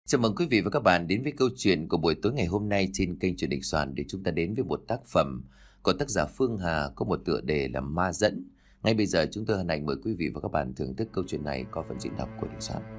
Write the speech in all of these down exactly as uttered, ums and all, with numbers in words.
Chào mừng quý vị và các bạn đến với câu chuyện của buổi tối ngày hôm nay trên kênh Truyền Đình Soạn, để chúng ta đến với một tác phẩm của tác giả Phương Hà có một tựa đề là Ma Dẫn. Ngay bây giờ chúng tôi hân hạnh mời quý vị và các bạn thưởng thức câu chuyện này qua phần diễn đọc của Đình Soạn.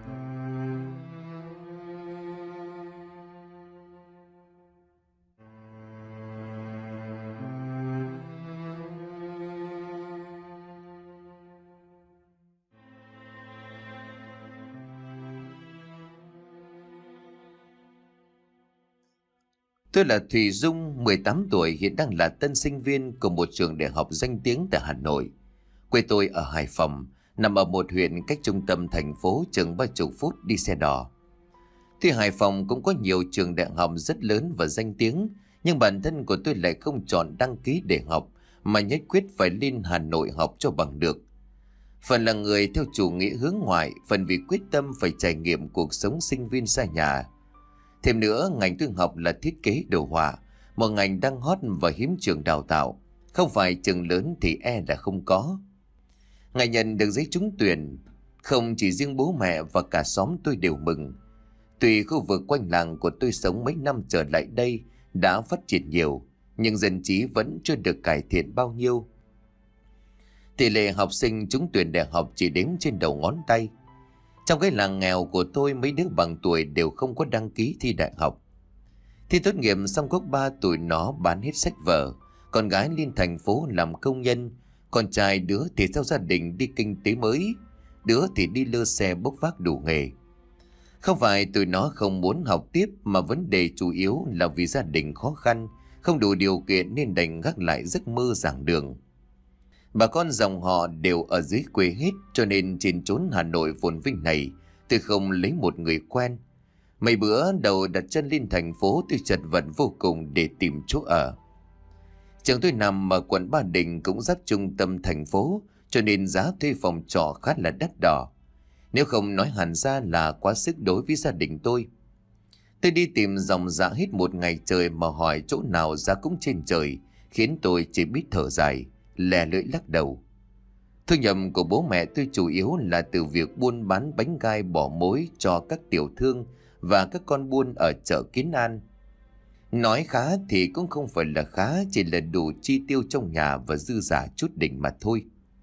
Tôi là Thùy Dung, mười tám tuổi, hiện đang là tân sinh viên của một trường đại học danh tiếng tại Hà Nội. Quê tôi ở Hải Phòng, nằm ở một huyện cách trung tâm thành phố chừng ba chục phút đi xe đò. Tuy Hải Phòng cũng có nhiều trường đại học rất lớn và danh tiếng, nhưng bản thân của tôi lại không chọn đăng ký để học, mà nhất quyết phải lên Hà Nội học cho bằng được. Phần là người theo chủ nghĩa hướng ngoại, phần vì quyết tâm phải trải nghiệm cuộc sống sinh viên xa nhà. Thêm nữa, ngành tôi học là thiết kế đồ họa, một ngành đang hot và hiếm trường đào tạo, không phải trường lớn thì e là không có. Ngày nhận được giấy trúng tuyển, không chỉ riêng bố mẹ và cả xóm tôi đều mừng. Tuy khu vực quanh làng của tôi sống mấy năm trở lại đây đã phát triển nhiều, nhưng dân trí vẫn chưa được cải thiện bao nhiêu. Tỷ lệ học sinh trúng tuyển đại học chỉ đếm trên đầu ngón tay. Trong cái làng nghèo của tôi, mấy đứa bằng tuổi đều không có đăng ký thi đại học. Thi tốt nghiệp xong có ba tụi nó bán hết sách vở, con gái lên thành phố làm công nhân, con trai đứa thì theo gia đình đi kinh tế mới, đứa thì đi lơ xe bốc vác đủ nghề. Không phải tụi nó không muốn học tiếp, mà vấn đề chủ yếu là vì gia đình khó khăn, không đủ điều kiện nên đành gác lại giấc mơ giảng đường. Bà con dòng họ đều ở dưới quê hết, cho nên trên chốn Hà Nội phồn vinh này tôi không lấy một người quen. Mấy bữa đầu đặt chân lên thành phố, tôi chật vật vô cùng để tìm chỗ ở. Trường tôi nằm ở quận Ba Đình, cũng giáp trung tâm thành phố, cho nên giá thuê phòng trọ khá là đắt đỏ, nếu không nói hẳn ra là quá sức đối với gia đình tôi. Tôi đi tìm dòng dã hết một ngày trời mà hỏi chỗ nào giá cũng trên trời, khiến tôi chỉ biết thở dài, lè lưỡi lắc đầu. Thu nhập của bố mẹ tôi chủ yếu là từ việc buôn bán bánh gai bỏ mối cho các tiểu thương và các con buôn ở chợ Kiến An. Nói khá thì cũng không phải là khá, chỉ là đủ chi tiêu trong nhà và dư giả chút đỉnh mà thôi.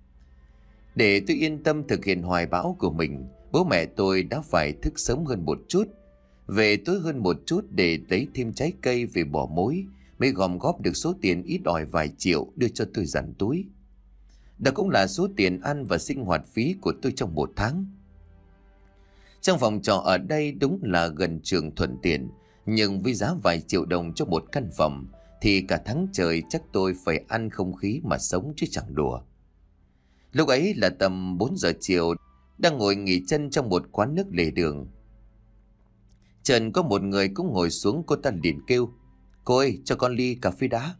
Để tôi yên tâm thực hiện hoài bão của mình, bố mẹ tôi đã phải thức sớm hơn một chút, về tối hơn một chút để lấy thêm trái cây về bỏ mối, mới gom góp được số tiền ít ỏi vài triệu đưa cho tôi dằn túi. Đó cũng là số tiền ăn và sinh hoạt phí của tôi trong một tháng. Trong phòng trọ ở đây đúng là gần trường thuận tiện, nhưng với giá vài triệu đồng cho một căn phòng thì cả tháng trời chắc tôi phải ăn không khí mà sống chứ chẳng đùa. Lúc ấy là tầm bốn giờ chiều, đang ngồi nghỉ chân trong một quán nước lề đường. Trần có một người cũng ngồi xuống, cô ta liền kêu: "Cô ơi, cho con ly cà phê đá."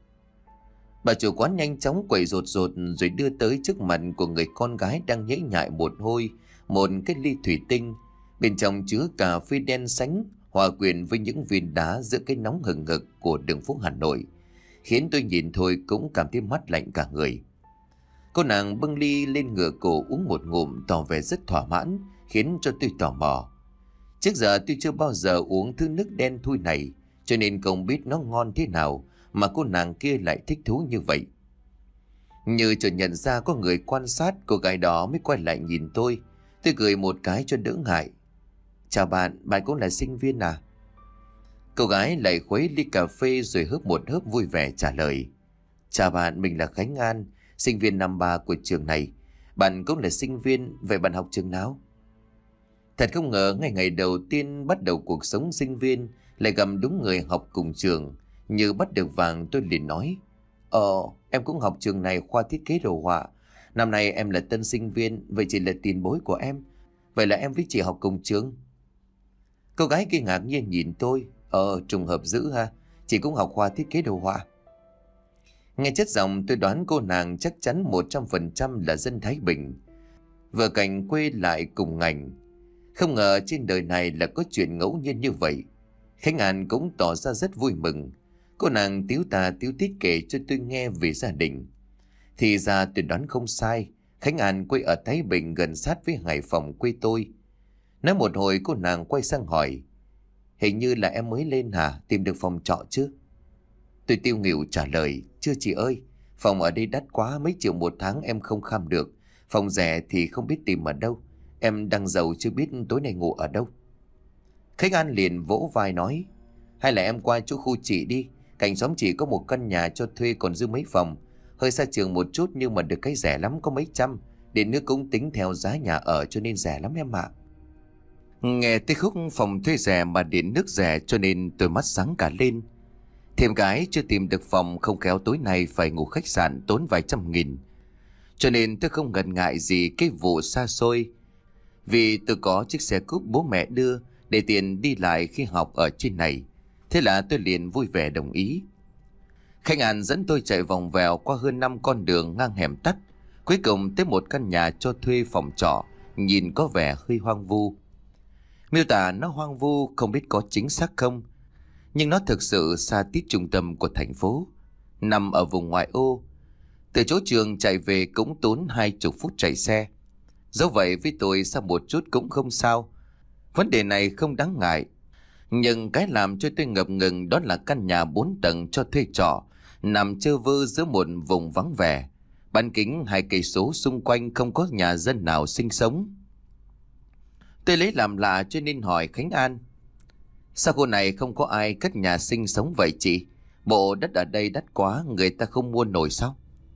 Bà chủ quán nhanh chóng quẩy rột rột rồi đưa tới trước mặt của người con gái đang nhễ nhại một hôi một cái ly thủy tinh, bên trong chứa cà phê đen sánh hòa quyện với những viên đá giữa cái nóng hừng hực của đường phố Hà Nội, khiến tôi nhìn thôi cũng cảm thấy mát lạnh cả người. Cô nàng bưng ly lên ngửa cổ uống một ngụm, tỏ vẻ rất thỏa mãn, khiến cho tôi tò mò. Trước giờ tôi chưa bao giờ uống thứ nước đen thui này, cho nên không biết nó ngon thế nào mà cô nàng kia lại thích thú như vậy. Như chợt nhận ra có người quan sát, cô gái đó mới quay lại nhìn tôi. Tôi cười một cái cho đỡ ngại: "Chào bạn, bạn cũng là sinh viên à?" Cô gái lại khuấy ly cà phê rồi hớp một hớp vui vẻ trả lời: "Chào bạn, mình là Khánh An, sinh viên năm ba của trường này. Bạn cũng là sinh viên, vậy bạn học trường nào?" Thật không ngờ ngày ngày đầu tiên bắt đầu cuộc sống sinh viên lại gặp đúng người học cùng trường. Như bắt được vàng, tôi liền nói: Ờ, em cũng học trường này, khoa thiết kế đồ họa. Năm nay em là tân sinh viên, vậy chị là tiền bối của em. Vậy là em với chị học cùng trường?" Cô gái kia ngạc nhiên nhìn tôi: Ờ, trùng hợp dữ ha, chị cũng học khoa thiết kế đồ họa." Nghe chất giọng tôi đoán cô nàng chắc chắn một trăm phần trăm là dân Thái Bình, vừa cạnh quê lại cùng ngành. Không ngờ trên đời này là có chuyện ngẫu nhiên như vậy. Khánh An cũng tỏ ra rất vui mừng. Cô nàng tíu tà tíu tít kể cho tôi nghe về gia đình. Thì ra tôi đoán không sai, Khánh An quê ở Thái Bình gần sát với Hải Phòng quê tôi. Nói một hồi cô nàng quay sang hỏi: Hình như là em mới lên hả? Tìm được phòng trọ chứ? Tôi tiêu nghỉu trả lời, chưa chị ơi. Phòng ở đây đắt quá, mấy triệu một tháng em không kham được. Phòng rẻ thì không biết tìm ở đâu. Em đang giàu chưa biết tối nay ngủ ở đâu. Khách An liền vỗ vai nói, hay là em qua chỗ khu chị đi. Cạnh xóm chị có một căn nhà cho thuê còn dư mấy phòng. Hơi xa trường một chút nhưng mà được cái rẻ lắm, có mấy trăm. Điện nước cũng tính theo giá nhà ở cho nên rẻ lắm em ạ. Nghe tới khúc phòng thuê rẻ mà điện nước rẻ cho nên tôi mắt sáng cả lên. Thêm cái chưa tìm được phòng, không khéo tối nay phải ngủ khách sạn tốn vài trăm nghìn. Cho nên tôi không ngần ngại gì cái vụ xa xôi. Vì tôi có chiếc xe cúp bố mẹ đưa để tiền đi lại khi học ở trên này. Thế là tôi liền vui vẻ đồng ý. Khách An dẫn tôi chạy vòng vèo qua hơn năm con đường ngang hẻm tắt. Cuối cùng tới một căn nhà cho thuê phòng trọ, nhìn có vẻ hơi hoang vu. Miêu tả nó hoang vu không biết có chính xác không, nhưng nó thực sự xa tít trung tâm của thành phố, nằm ở vùng ngoại ô. Từ chỗ trường chạy về cũng tốn hai chục phút chạy xe. Dẫu vậy với tôi xa một chút cũng không sao. Vấn đề này không đáng ngại. Nhưng cái làm cho tôi ngập ngừng đó là căn nhà bốn tầng cho thuê trọ, nằm trơ vơ giữa một vùng vắng vẻ. Bán kính hai cây số xung quanh không có nhà dân nào sinh sống. Tôi lấy làm lạ cho nên hỏi Khánh An, sao khu này không có ai cất nhà sinh sống vậy chị? Bộ đất ở đây đắt quá, người ta không mua nổi sao?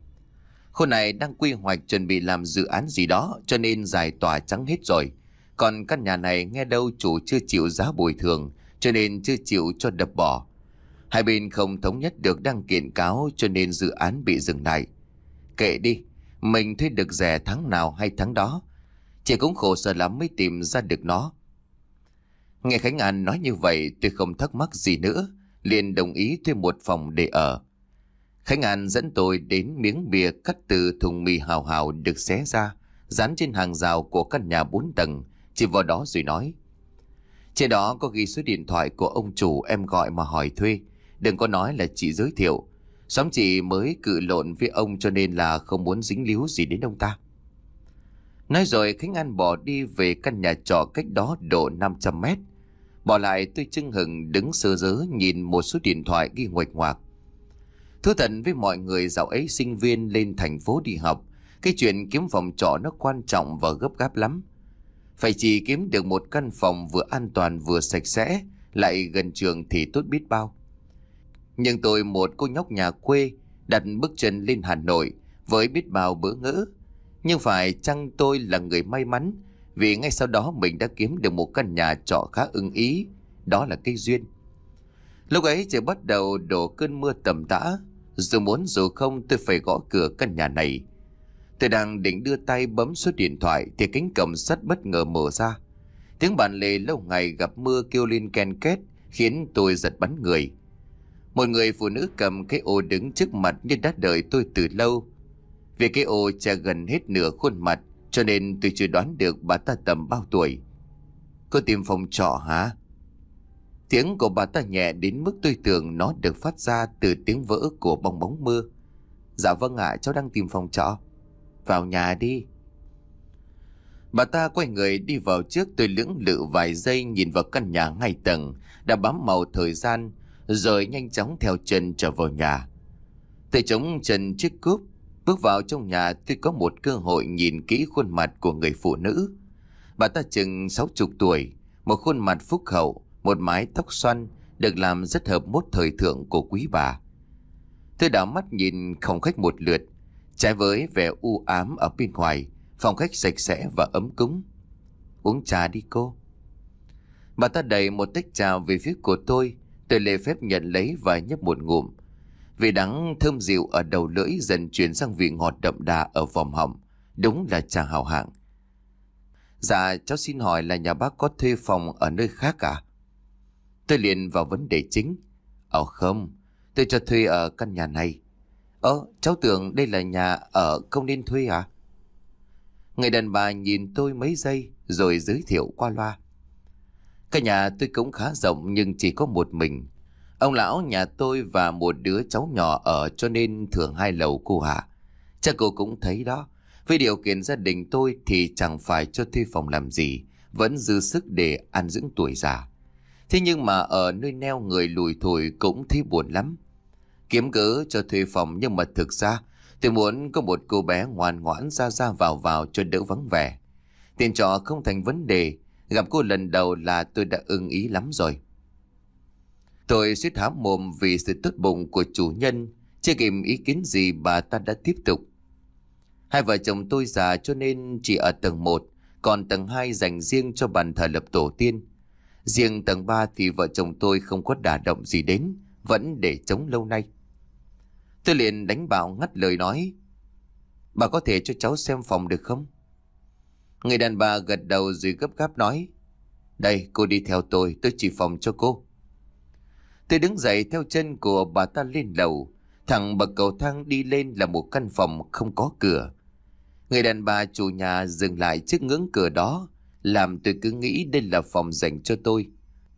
Khu này đang quy hoạch chuẩn bị làm dự án gì đó cho nên giải tỏa trắng hết rồi. Còn căn nhà này nghe đâu chủ chưa chịu giá bồi thường cho nên chưa chịu cho đập bỏ. Hai bên không thống nhất được đang kiện cáo cho nên dự án bị dừng lại. Kệ đi, mình thuê được rẻ tháng nào hay tháng đó. Chị cũng khổ sở lắm mới tìm ra được nó. Nghe Khánh An nói như vậy tôi không thắc mắc gì nữa, liền đồng ý thuê một phòng để ở. Khánh An dẫn tôi đến miếng bìa cắt từ thùng mì hào hào được xé ra, dán trên hàng rào của căn nhà bốn tầng, chỉ vào đó rồi nói. Trên đó có ghi số điện thoại của ông chủ, em gọi mà hỏi thuê, đừng có nói là chị giới thiệu. Xóm chị mới cự lộn với ông cho nên là không muốn dính líu gì đến ông ta. Nói rồi Khánh An bỏ đi về căn nhà trọ cách đó độ năm trăm mét. Bỏ lại tôi chưng hừng đứng sơ dớ nhìn một số điện thoại ghi nguệch ngoạc. Thú thật với mọi người dạo ấy sinh viên lên thành phố đi học, cái chuyện kiếm phòng trọ nó quan trọng và gấp gáp lắm. Phải chỉ kiếm được một căn phòng vừa an toàn vừa sạch sẽ, lại gần trường thì tốt biết bao. Nhưng tôi một cô nhóc nhà quê đặt bước chân lên Hà Nội với biết bao bỡ ngỡ. Nhưng phải chăng tôi là người may mắn, vì ngay sau đó mình đã kiếm được một căn nhà trọ khá ưng ý. Đó là cái duyên. Lúc ấy trời bắt đầu đổ cơn mưa tầm tã. Dù muốn dù không tôi phải gõ cửa căn nhà này. Tôi đang định đưa tay bấm số điện thoại thì cánh cổng sắt bất ngờ mở ra. Tiếng bản lề lâu ngày gặp mưa kêu lên ken két khiến tôi giật bắn người. Một người phụ nữ cầm cái ô đứng trước mặt như đã đợi tôi từ lâu. Vì cái ô che gần hết nửa khuôn mặt cho nên tôi chưa đoán được bà ta tầm bao tuổi. Cô tìm phòng trọ hả? Tiếng của bà ta nhẹ đến mức tôi tưởng nó được phát ra từ tiếng vỡ của bong bóng mưa. Dạ vâng ạ, cháu đang tìm phòng trọ. Vào nhà đi. Bà ta quay người đi vào trước. Tôi lưỡng lự vài giây nhìn vào căn nhà hai tầng đã bám màu thời gian, rồi nhanh chóng theo chân trở vào nhà. Tôi chống chân chiếc cúp bước vào trong nhà. Tôi có một cơ hội nhìn kỹ khuôn mặt của người phụ nữ. Bà ta chừng sáu chục tuổi, một khuôn mặt phúc hậu, một mái tóc xoăn được làm rất hợp mốt thời thượng của quý bà. Tôi đảo mắt nhìn phòng khách một lượt. Trái với vẻ u ám ở bên ngoài, phòng khách sạch sẽ và ấm cúng. Uống trà đi cô. Bà ta đẩy một tách trà về phía của tôi. Tôi lễ phép nhận lấy và nhấp một ngụm. Vị đắng thơm dịu ở đầu lưỡi dần chuyển sang vị ngọt đậm đà ở vòm họng. Đúng là trà hào hạng. Dạ cháu xin hỏi là nhà bác có thuê phòng ở nơi khác à? Tôi liền vào vấn đề chính. Ồ không, tôi cho thuê ở căn nhà này. Ơ, cháu tưởng đây là nhà ở không nên thuê à? Người đàn bà nhìn tôi mấy giây rồi giới thiệu qua loa. Căn nhà tôi cũng khá rộng nhưng chỉ có một mình. Ông lão nhà tôi và một đứa cháu nhỏ ở cho nên thường hai lầu cô ạ. Chắc cô cũng thấy đó. Với điều kiện gia đình tôi thì chẳng phải cho thuê phòng làm gì, vẫn dư sức để ăn dưỡng tuổi già. Thế nhưng mà ở nơi neo người lủi thủi cũng thấy buồn lắm. Kiếm cớ cho thuê phòng, nhưng mà thực ra tôi muốn có một cô bé ngoan ngoãn ra ra vào vào cho đỡ vắng vẻ. Tiền trọ không thành vấn đề, gặp cô lần đầu là tôi đã ưng ý lắm rồi. Tôi suýt há mồm vì sự tốt bụng của chủ nhân. Chưa kịp ý kiến gì bà ta đã tiếp tục. Hai vợ chồng tôi già cho nên chỉ ở tầng một, còn tầng hai dành riêng cho bàn thờ lập tổ tiên. Riêng tầng ba thì vợ chồng tôi không có đả động gì đến, vẫn để trống lâu nay. Tôi liền đánh bạo ngắt lời nói: bà có thể cho cháu xem phòng được không? Người đàn bà gật đầu rồi gấp gáp nói: đây, cô đi theo tôi, tôi chỉ phòng cho cô. Tôi đứng dậy theo chân của bà ta lên lầu. Thẳng bậc cầu thang đi lên là một căn phòng không có cửa. Người đàn bà chủ nhà dừng lại trước ngưỡng cửa đó, làm tôi cứ nghĩ đây là phòng dành cho tôi.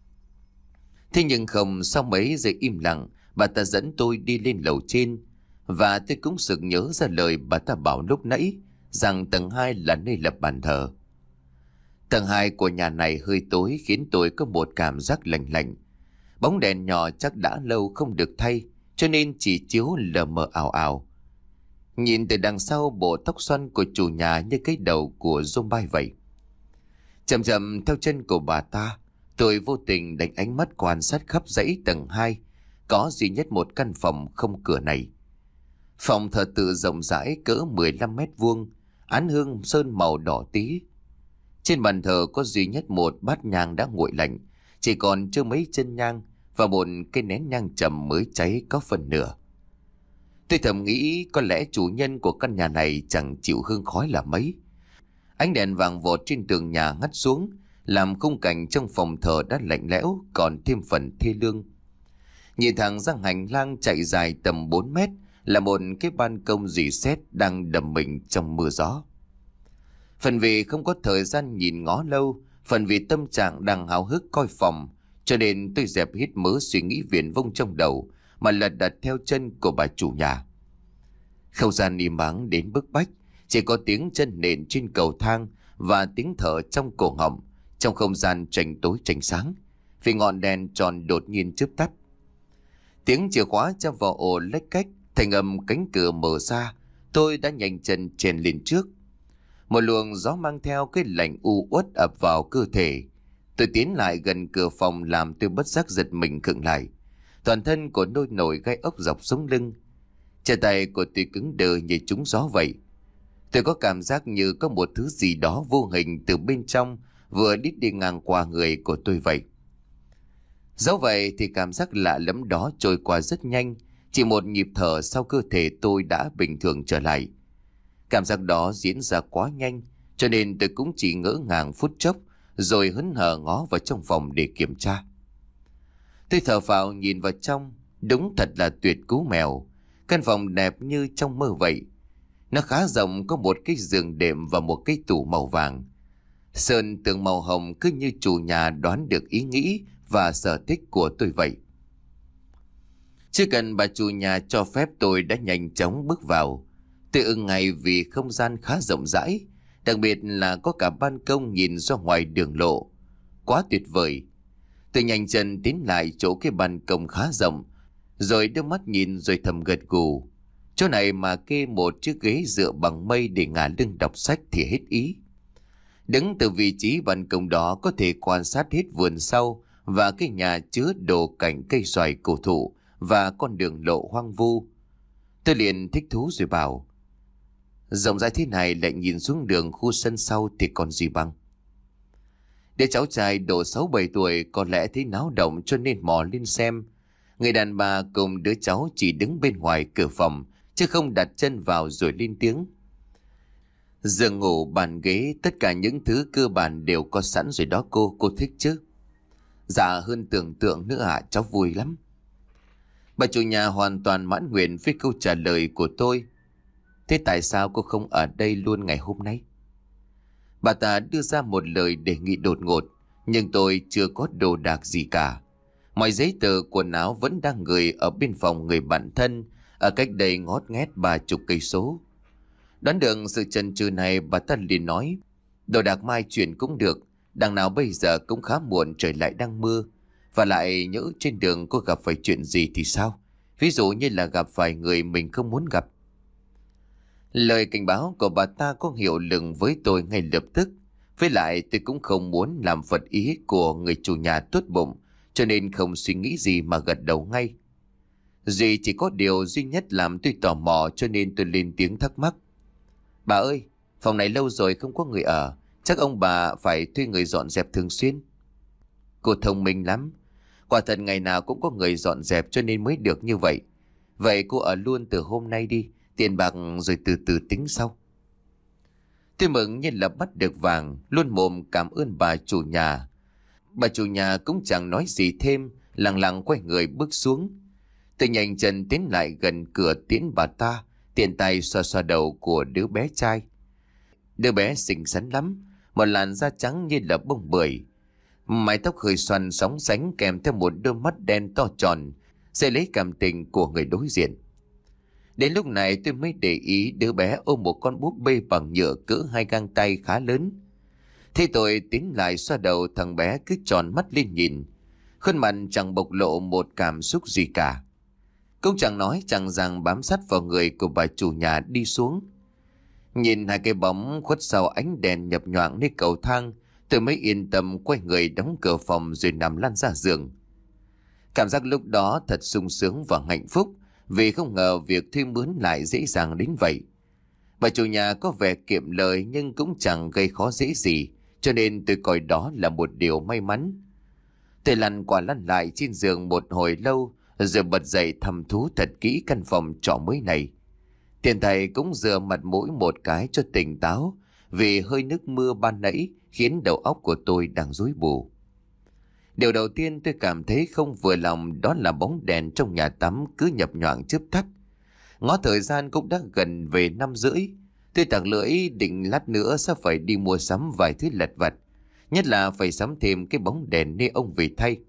Thế nhưng không, sau mấy giây im lặng, bà ta dẫn tôi đi lên lầu trên. Và tôi cũng sực nhớ ra lời bà ta bảo lúc nãy, rằng tầng hai là nơi lập bàn thờ. Tầng hai của nhà này hơi tối khiến tôi có một cảm giác lạnh lạnh. Bóng đèn nhỏ chắc đã lâu không được thay, cho nên chỉ chiếu lờ mờ ảo ảo. Nhìn từ đằng sau, bộ tóc xoăn của chủ nhà như cái đầu của zombie vậy. Chậm chậm theo chân của bà ta, tôi vô tình đánh ánh mắt quan sát khắp dãy tầng hai. Có duy nhất một căn phòng không cửa này. Phòng thờ tự rộng rãi cỡ mười lăm mét vuông, án hương sơn màu đỏ tí. Trên bàn thờ có duy nhất một bát nhang đã nguội lạnh, chỉ còn chưa mấy chân nhang và một cây nén nhang trầm mới cháy có phần nửa. Tôi thầm nghĩ có lẽ chủ nhân của căn nhà này chẳng chịu hương khói là mấy. Ánh đèn vàng vọt trên tường nhà ngắt xuống, làm khung cảnh trong phòng thờ đã lạnh lẽo còn thêm phần thê lương. Nhìn thẳng ra hành lang chạy dài tầm bốn mét là một cái ban công rỉ sét đang đầm mình trong mưa gió. Phần vì không có thời gian nhìn ngó lâu, phần vì tâm trạng đang háo hức coi phòng, cho nên tôi dẹp hết mớ suy nghĩ viển vông trong đầu mà lật đật theo chân của bà chủ nhà. Không gian im ắng đến bức bách, chỉ có tiếng chân nện trên cầu thang và tiếng thở trong cổ họng, trong không gian tranh tối tranh sáng, vì ngọn đèn tròn đột nhiên chớp tắt. Tiếng chìa khóa trong vào ổ lách cách, thành âm cánh cửa mở ra, tôi đã nhanh chân chèn lên trước. Một luồng gió mang theo cái lạnh u uất ập vào cơ thể. Tôi tiến lại gần cửa phòng làm tôi bất giác giật mình khựng lại. Toàn thân của tôi nổi gai ốc dọc sống lưng. Chân tay của tôi cứng đờ như trúng gió vậy. Tôi có cảm giác như có một thứ gì đó vô hình từ bên trong vừa đít đi ngang qua người của tôi vậy. Dẫu vậy thì cảm giác lạ lẫm đó trôi qua rất nhanh. Chỉ một nhịp thở sau, cơ thể tôi đã bình thường trở lại. Cảm giác đó diễn ra quá nhanh, cho nên tôi cũng chỉ ngỡ ngàng phút chốc, rồi hớn hở ngó vào trong phòng để kiểm tra. Tôi thở phào nhìn vào trong, đúng thật là tuyệt cú mèo. Căn phòng đẹp như trong mơ vậy. Nó khá rộng, có một cái giường đệm và một cái tủ màu vàng. Sơn tường màu hồng, cứ như chủ nhà đoán được ý nghĩ và sở thích của tôi vậy. Chưa cần bà chủ nhà cho phép, tôi đã nhanh chóng bước vào. Tôi ưng ngay vì không gian khá rộng rãi, đặc biệt là có cả ban công nhìn ra ngoài đường lộ. Quá tuyệt vời. Tôi nhanh chân tiến lại chỗ cái ban công khá rộng, rồi đưa mắt nhìn rồi thầm gật gù. Chỗ này mà kê một chiếc ghế dựa bằng mây để ngả lưng đọc sách thì hết ý. Đứng từ vị trí ban công đó có thể quan sát hết vườn sau và cái nhà chứa đồ cảnh cây xoài cổ thụ và con đường lộ hoang vu. Tôi liền thích thú rồi bảo: rộng rãi thế này lại nhìn xuống đường khu sân sau thì còn gì bằng. Đứa cháu trai độ sáu bảy tuổi có lẽ thấy náo động cho nên mò lên xem. Người đàn bà cùng đứa cháu chỉ đứng bên ngoài cửa phòng, chứ không đặt chân vào rồi lên tiếng: giường ngủ, bàn ghế, tất cả những thứ cơ bản đều có sẵn rồi đó cô, cô thích chứ? Dạ hơn tưởng tượng nữa ạ, à, cháu vui lắm. Bà chủ nhà hoàn toàn mãn nguyện với câu trả lời của tôi. Thế tại sao cô không ở đây luôn ngày hôm nay? Bà ta đưa ra một lời đề nghị đột ngột, nhưng tôi chưa có đồ đạc gì cả. Mọi giấy tờ quần áo vẫn đang gửi ở bên phòng người bạn thân, ở cách đây ngót nghét ba chục cây số. Đoán được sự chần chừ này, bà ta liền nói: đồ đạc mai chuyển cũng được, đằng nào bây giờ cũng khá muộn, trời lại đang mưa. Và lại nhỡ trên đường có gặp phải chuyện gì thì sao? Ví dụ như là gặp phải người mình không muốn gặp. Lời cảnh báo của bà ta có hiệu lực với tôi ngay lập tức. Với lại tôi cũng không muốn làm phật ý của người chủ nhà tốt bụng, cho nên không suy nghĩ gì mà gật đầu ngay. Duy chỉ có điều duy nhất làm tôi tò mò, cho nên tôi lên tiếng thắc mắc. Bà ơi, phòng này lâu rồi không có người ở, chắc ông bà phải thuê người dọn dẹp thường xuyên. Cô thông minh lắm. Quả thật ngày nào cũng có người dọn dẹp cho nên mới được như vậy. Vậy cô ở luôn từ hôm nay đi, tiền bạc rồi từ từ tính sau. Tôi mừng như là bắt được vàng, luôn mồm cảm ơn bà chủ nhà. Bà chủ nhà cũng chẳng nói gì thêm, lặng lặng quay người bước xuống. Tôi nhanh chân tiến lại gần cửa tiễn bà ta, tiện tay xoa xoa đầu của đứa bé trai. Đứa bé xinh xắn lắm, một làn da trắng như là bông bưởi, mái tóc hơi xoăn sóng sánh kèm theo một đôi mắt đen to tròn, sẽ lấy cảm tình của người đối diện. Đến lúc này tôi mới để ý đứa bé ôm một con búp bê bằng nhựa cỡ hai găng tay khá lớn. Thế tôi tiến lại xoa đầu, thằng bé cứ tròn mắt lên nhìn, khuôn mặt chẳng bộc lộ một cảm xúc gì cả. Cũng chẳng nói chẳng rằng bám sát vào người của bà chủ nhà đi xuống. Nhìn hai cái bóng khuất sau ánh đèn nhập nhoạng nơi cầu thang, tôi mới yên tâm quay người đóng cửa phòng rồi nằm lăn ra giường. Cảm giác lúc đó thật sung sướng và hạnh phúc, vì không ngờ việc thuê mướn lại dễ dàng đến vậy. Bà chủ nhà có vẻ kiệm lời nhưng cũng chẳng gây khó dễ gì, cho nên tôi coi đó là một điều may mắn. Tôi lăn qua lăn lại trên giường một hồi lâu, rồi bật dậy thăm thú thật kỹ căn phòng trọ mới này. Tiền thầy cũng rửa mặt mũi một cái cho tỉnh táo, vì hơi nước mưa ban nãy khiến đầu óc của tôi đang rối bù. Điều đầu tiên tôi cảm thấy không vừa lòng đó là bóng đèn trong nhà tắm cứ nhập nhoạng chớp tắt. Ngó thời gian cũng đã gần về năm rưỡi. Tôi tặc lưỡi định lát nữa sẽ phải đi mua sắm vài thứ lặt vặt, nhất là phải sắm thêm cái bóng đèn nê ông về thay.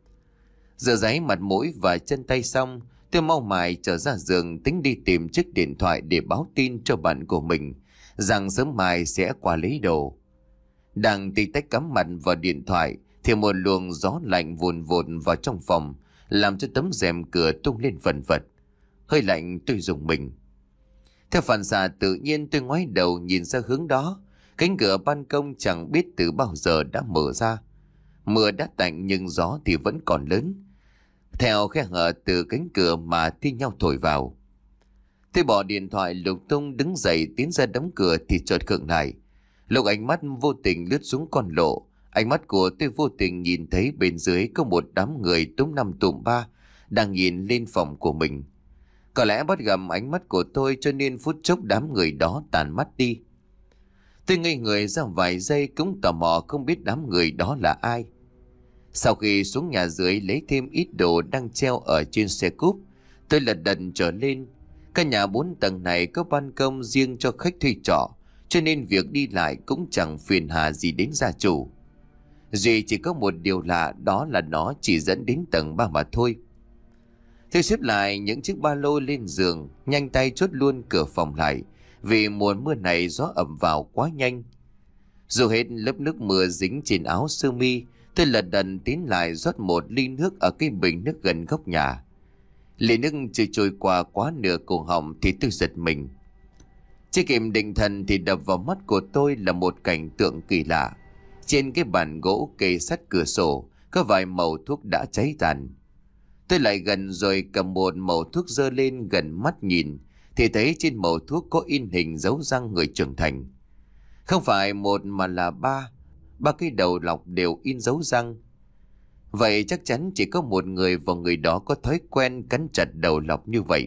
Rửa ráy mặt mũi và chân tay xong, tôi mau mải trở ra giường tính đi tìm chiếc điện thoại để báo tin cho bạn của mình rằng sớm mai sẽ qua lấy đồ. Đang tì tách cắm mặt vào điện thoại thì một luồng gió lạnh vùn vụn vào trong phòng, làm cho tấm rèm cửa tung lên phần phật. Hơi lạnh, tôi rùng mình. Theo phản xạ tự nhiên tôi ngoái đầu nhìn ra hướng đó. Cánh cửa ban công chẳng biết từ bao giờ đã mở ra. Mưa đã tạnh nhưng gió thì vẫn còn lớn, theo khe hở từ cánh cửa mà thi nhau thổi vào. Tôi bỏ điện thoại lục tung đứng dậy tiến ra đóng cửa thì chợt khựng lại. Lúc ánh mắt vô tình lướt xuống con lộ, ánh mắt của tôi vô tình nhìn thấy bên dưới có một đám người túm năm tụm ba đang nhìn lên phòng của mình. Có lẽ bắt gặp ánh mắt của tôi cho nên phút chốc đám người đó tàn mắt đi. Tôi ngây người ra vài giây cũng tò mò không biết đám người đó là ai. Sau khi xuống nhà dưới lấy thêm ít đồ đang treo ở trên xe cúp, tôi lật đật trở lên. Căn nhà bốn tầng này có ban công riêng cho khách thuê trọ, cho nên việc đi lại cũng chẳng phiền hà gì đến gia chủ. Duy chỉ có một điều lạ, đó là nó chỉ dẫn đến tầng ba mà thôi. Tôi xếp lại những chiếc ba lô lên giường, nhanh tay chốt luôn cửa phòng lại, vì mùa mưa này gió ẩm vào quá nhanh. Dù hết lớp nước mưa dính trên áo sơ mi, tôi lật đật tiến lại rót một ly nước ở cái bình nước gần góc nhà. Ly nước chưa trôi qua quá nửa cổ họng thì tôi giật mình. Chưa kịp định thần thì đập vào mắt của tôi là một cảnh tượng kỳ lạ. Trên cái bàn gỗ kề sát cửa sổ có vài mẩu thuốc đã cháy tàn. Tôi lại gần rồi cầm một mẩu thuốc giơ lên gần mắt nhìn, thì thấy trên mẩu thuốc có in hình dấu răng người trưởng thành. Không phải một mà là ba, ba cái đầu lọc đều in dấu răng. Vậy chắc chắn chỉ có một người và người đó có thói quen cắn chặt đầu lọc như vậy.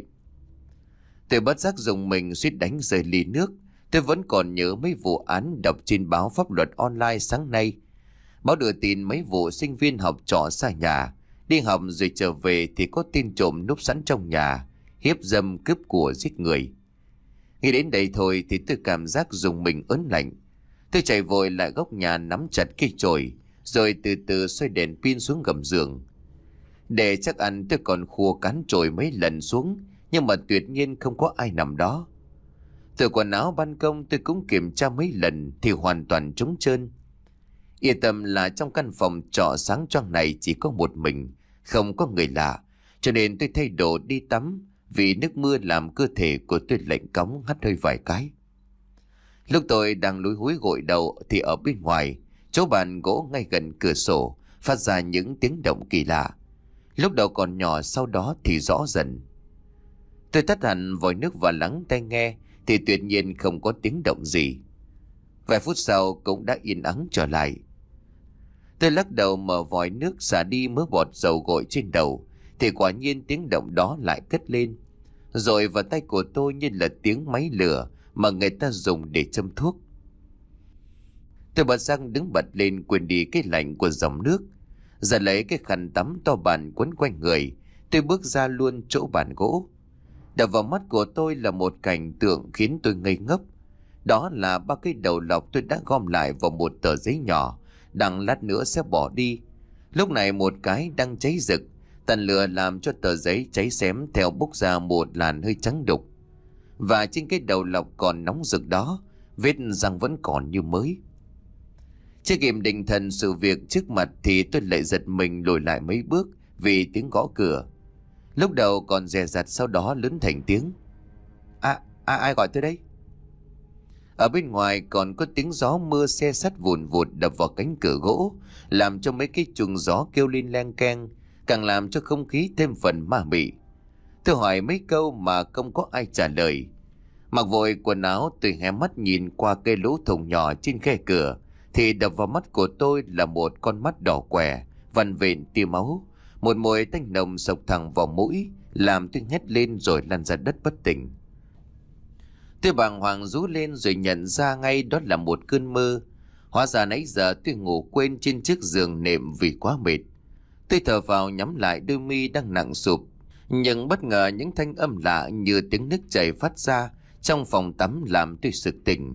Tôi bất giác dùng mình suýt đánh rơi ly nước. Tôi vẫn còn nhớ mấy vụ án đọc trên báo pháp luật online sáng nay. Báo đưa tin mấy vụ sinh viên học trọ xa nhà, đi học rồi trở về thì có tin trộm núp sẵn trong nhà, hiếp dâm cướp của giết người. Nghĩ đến đây thôi thì tôi cảm giác dùng mình ớn lạnh. Tôi chạy vội lại góc nhà nắm chặt cây chổi, rồi từ từ xoay đèn pin xuống gầm giường. Để chắc ăn tôi còn khua cán chổi mấy lần xuống, nhưng mà tuyệt nhiên không có ai nằm đó. Từ quần áo ban công tôi cũng kiểm tra mấy lần thì hoàn toàn trống trơn. Yên tâm là trong căn phòng trọ sáng choang này chỉ có một mình, không có người lạ, cho nên tôi thay đồ đi tắm, vì nước mưa làm cơ thể của tôi lạnh cóng, hắt hơi vài cái. Lúc tôi đang lúi húi gội đầu thì ở bên ngoài, chỗ bàn gỗ ngay gần cửa sổ phát ra những tiếng động kỳ lạ. Lúc đầu còn nhỏ, sau đó thì rõ dần. Tôi tắt hẳn vòi nước và lắng tai nghe thì tuyệt nhiên không có tiếng động gì. Vài phút sau cũng đã yên ắng trở lại. Tôi lắc đầu mở vòi nước xả đi mớ bọt dầu gội trên đầu thì quả nhiên tiếng động đó lại cất lên, rồi vào tay của tôi như là tiếng máy lửa mà người ta dùng để châm thuốc. Tôi bật răng đứng bật lên, quên đi cái lạnh của dòng nước. Giờ lấy cái khăn tắm to bản quấn quanh người, tôi bước ra luôn chỗ bàn gỗ. Đập vào mắt của tôi là một cảnh tượng khiến tôi ngây ngốc. Đó là ba cái đầu lọc tôi đã gom lại vào một tờ giấy nhỏ, đằng lát nữa sẽ bỏ đi. Lúc này một cái đang cháy rực, tàn lửa làm cho tờ giấy cháy xém theo bốc ra một làn hơi trắng đục. Và trên cái đầu lọc còn nóng rực đó, vết răng vẫn còn như mới. Chưa kịp định thần sự việc trước mặt thì tôi lại giật mình lùi lại mấy bước vì tiếng gõ cửa. Lúc đầu còn dè dặt, sau đó lớn thành tiếng: À, à ai gọi tôi đây? Ở bên ngoài còn có tiếng gió mưa se sắt vùn vụt đập vào cánh cửa gỗ, làm cho mấy cái chuông gió kêu lên leng keng, càng làm cho không khí thêm phần ma mị. Tôi hỏi mấy câu mà không có ai trả lời. Mặc vội quần áo, tôi hé mắt nhìn qua cây lỗ thủng nhỏ trên khe cửa thì đập vào mắt của tôi là một con mắt đỏ què, vằn vện tia máu, một mùi tanh nồng sộc thẳng vào mũi, làm tôi hét lên rồi lăn ra đất bất tỉnh. Tôi bàng hoàng rú lên rồi nhận ra ngay đó là một cơn mơ. Hóa ra nãy giờ tôi ngủ quên trên chiếc giường nệm vì quá mệt. Tôi thở vào nhắm lại đôi mi đang nặng sụp, nhưng bất ngờ những thanh âm lạ như tiếng nước chảy phát ra trong phòng tắm làm tôi sực tỉnh.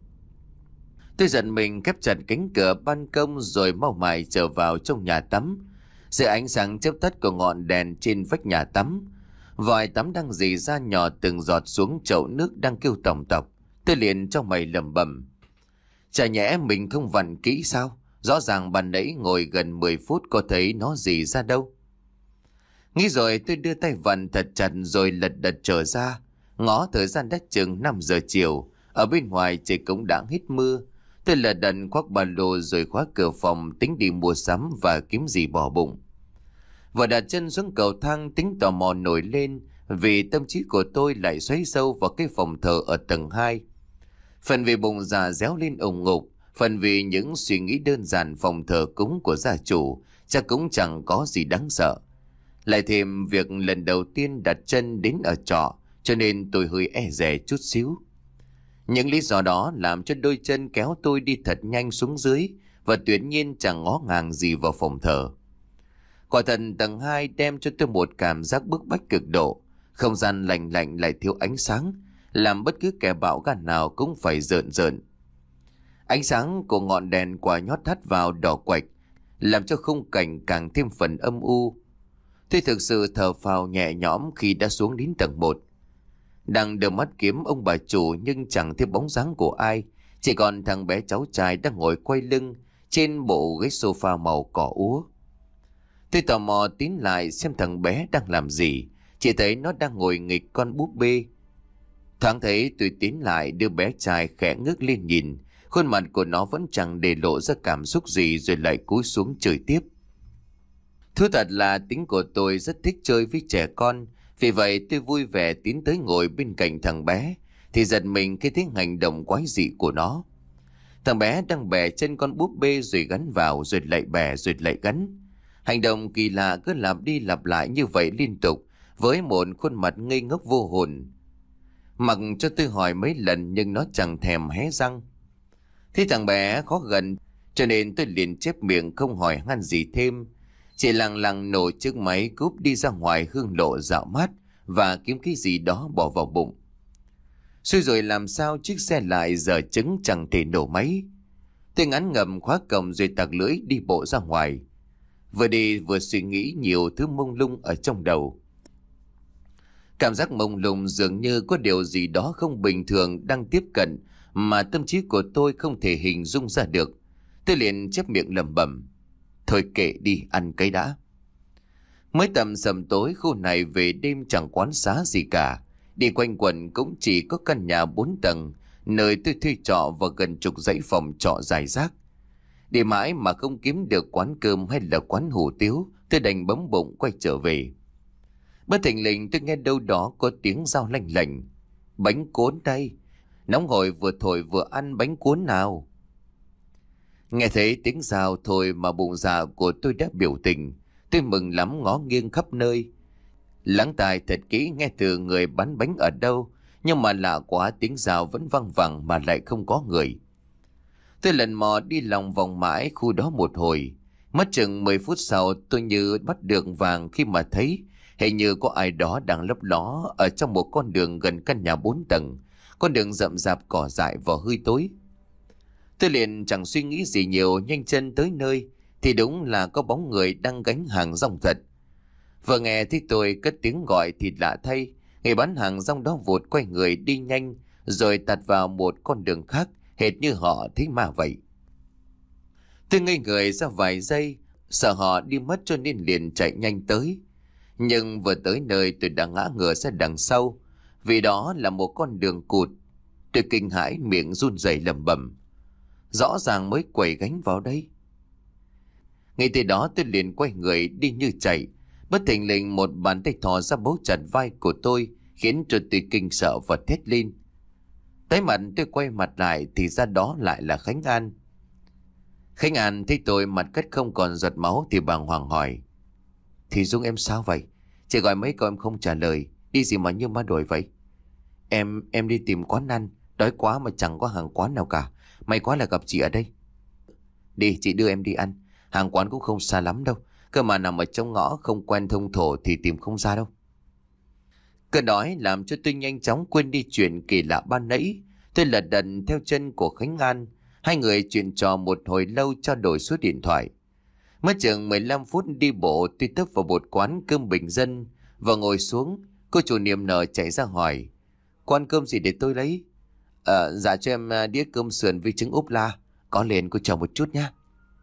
Tôi giận mình khép chặt cánh cửa ban công rồi mau mải trở vào trong nhà tắm. Dưới ánh sáng chớp tắt của ngọn đèn trên vách nhà tắm, vòi tắm đang rỉ ra nhỏ từng giọt xuống chậu nước đang kêu tòng tọc. Tôi liền trong mày lẩm bẩm: chả nhẽ mình không vặn kỹ sao? Rõ ràng ban nãy ngồi gần mười phút có thấy nó rỉ ra đâu. Nghĩ rồi tôi đưa tay vặn thật chặt rồi lật đật trở ra. Ngó thời gian đã chừng năm giờ chiều, ở bên ngoài trời cũng đã hết mưa. Tôi lật đật khoác ba lô rồi khóa cửa phòng, tính đi mua sắm và kiếm gì bỏ bụng. Vừa đặt chân xuống cầu thang, tính tò mò nổi lên vì tâm trí của tôi lại xoáy sâu vào cái phòng thờ ở tầng hai. Phần vì bụng dạ réo lên ủng ngục, phần vì những suy nghĩ đơn giản phòng thờ cúng của gia chủ chắc cũng chẳng có gì đáng sợ. Lại thêm việc lần đầu tiên đặt chân đến ở trọ, cho nên tôi hơi e dè chút xíu. Những lý do đó làm cho đôi chân kéo tôi đi thật nhanh xuống dưới, và tuyệt nhiên chẳng ngó ngàng gì vào phòng thờ. Quả thật tầng hai đem cho tôi một cảm giác bức bách cực độ. Không gian lạnh lạnh lại thiếu ánh sáng, làm bất cứ kẻ bạo gan nào cũng phải rợn rợn. Ánh sáng của ngọn đèn quả nhót hắt vào đỏ quạch, làm cho khung cảnh càng thêm phần âm u. Tôi thực sự thở phào nhẹ nhõm khi đã xuống đến tầng một. Đang đưa mắt kiếm ông bà chủ nhưng chẳng thấy bóng dáng của ai, chỉ còn thằng bé cháu trai đang ngồi quay lưng trên bộ ghế sofa màu cỏ úa. Tôi tò mò tiến lại xem thằng bé đang làm gì, chỉ thấy nó đang ngồi nghịch con búp bê. Thoáng thấy tôi tiến lại, đưa bé trai khẽ ngước lên nhìn, khuôn mặt của nó vẫn chẳng để lộ ra cảm xúc gì rồi lại cúi xuống chửi tiếp. Thú thật là tính của tôi rất thích chơi với trẻ con, vì vậy tôi vui vẻ tiến tới ngồi bên cạnh thằng bé, thì giật mình khi thấy hành động quái dị của nó. Thằng bé đang bẻ chân con búp bê rồi gắn vào, rồi lại bẻ rồi lại gắn. Hành động kỳ lạ cứ lặp đi lặp lại như vậy liên tục, với một khuôn mặt ngây ngốc vô hồn. Mặc cho tôi hỏi mấy lần nhưng nó chẳng thèm hé răng. Thế thằng bé khó gần, cho nên tôi liền chép miệng không hỏi han gì thêm. Chỉ lặng lặng nổ chiếc máy cúp đi ra ngoài hương lộ dạo mát và kiếm cái gì đó bỏ vào bụng. Xui rồi làm sao chiếc xe lại giờ trứng chẳng thể nổ máy. Tôi ngắn ngầm khóa cổng rồi tặc lưỡi đi bộ ra ngoài. Vừa đi vừa suy nghĩ nhiều thứ mông lung ở trong đầu. Cảm giác mông lung dường như có điều gì đó không bình thường đang tiếp cận mà tâm trí của tôi không thể hình dung ra được. Tôi liền chép miệng lẩm bẩm. Thôi kệ đi, ăn cái đã. Mới tầm sầm tối, khu này về đêm chẳng quán xá gì cả. Đi quanh quần cũng chỉ có căn nhà bốn tầng, nơi tôi thuê trọ và gần chục dãy phòng trọ dài rác. Đi mãi mà không kiếm được quán cơm hay là quán hủ tiếu, tôi đành bấm bụng quay trở về. Bất thình lình tôi nghe đâu đó có tiếng dao lanh lành. Bánh cuốn đây, nóng hổi vừa thổi vừa ăn bánh cuốn nào. Nghe thấy tiếng dao thôi mà bụng dạ của tôi đã biểu tình. Tôi mừng lắm ngó nghiêng khắp nơi. Lắng tai thật kỹ nghe từ người bán bánh ở đâu, nhưng mà lạ quá, tiếng dao vẫn văng vẳng mà lại không có người. Tôi lần mò đi lòng vòng mãi khu đó một hồi. Mất chừng mười phút sau tôi như bắt được vàng khi mà thấy hình như có ai đó đang lấp ló ở trong một con đường gần căn nhà bốn tầng. Con đường rậm rạp cỏ dại và hơi tối. Tôi liền chẳng suy nghĩ gì nhiều, nhanh chân tới nơi thì đúng là có bóng người đang gánh hàng rong thật. Vừa nghe thấy tôi cất tiếng gọi thì lạ thay, người bán hàng rong đó vụt quay người đi nhanh rồi tạt vào một con đường khác, hệt như họ thấy ma vậy. Tôi ngây người ra vài giây, sợ họ đi mất cho nên liền chạy nhanh tới. Nhưng vừa tới nơi tôi đã ngã ngửa ra đằng sau, vì đó là một con đường cụt. Tôi kinh hãi miệng run rẩy lẩm bẩm. Rõ ràng mới quẩy gánh vào đây. Ngay từ đó tôi liền quay người đi như chạy. Bất thình lình một bàn tay thò ra bấu chặt vai của tôi, khiến cho tôi kinh sợ và thét lên. Tới mặt tôi quay mặt lại thì ra đó lại là Khánh An. Khánh An thấy tôi mặt cắt không còn giọt máu thì bàng hoàng hỏi. Thì Dung em sao vậy? Chị gọi mấy câu em không trả lời. Đi gì mà như ma đuổi vậy? Em, em đi tìm quán ăn. Đói quá mà chẳng có hàng quán nào cả. May quá là gặp chị ở đây. Đi, chị đưa em đi ăn. Hàng quán cũng không xa lắm đâu. Cơ mà nằm ở trong ngõ không quen thông thổ thì tìm không ra đâu. Cơn đói làm cho tôi nhanh chóng quên đi chuyện kỳ lạ ban nãy. Tôi lật đật theo chân của Khánh An. Hai người chuyện trò một hồi lâu trao đổi số điện thoại. Mất chừng mười lăm phút đi bộ tôi tấp vào một quán cơm bình dân và ngồi xuống. Cô chủ niềm nở chạy ra hỏi. Quán cơm gì để tôi lấy? À, dạ cho em đĩa cơm sườn với trứng ốp la. Có liền, cô chờ một chút nhé.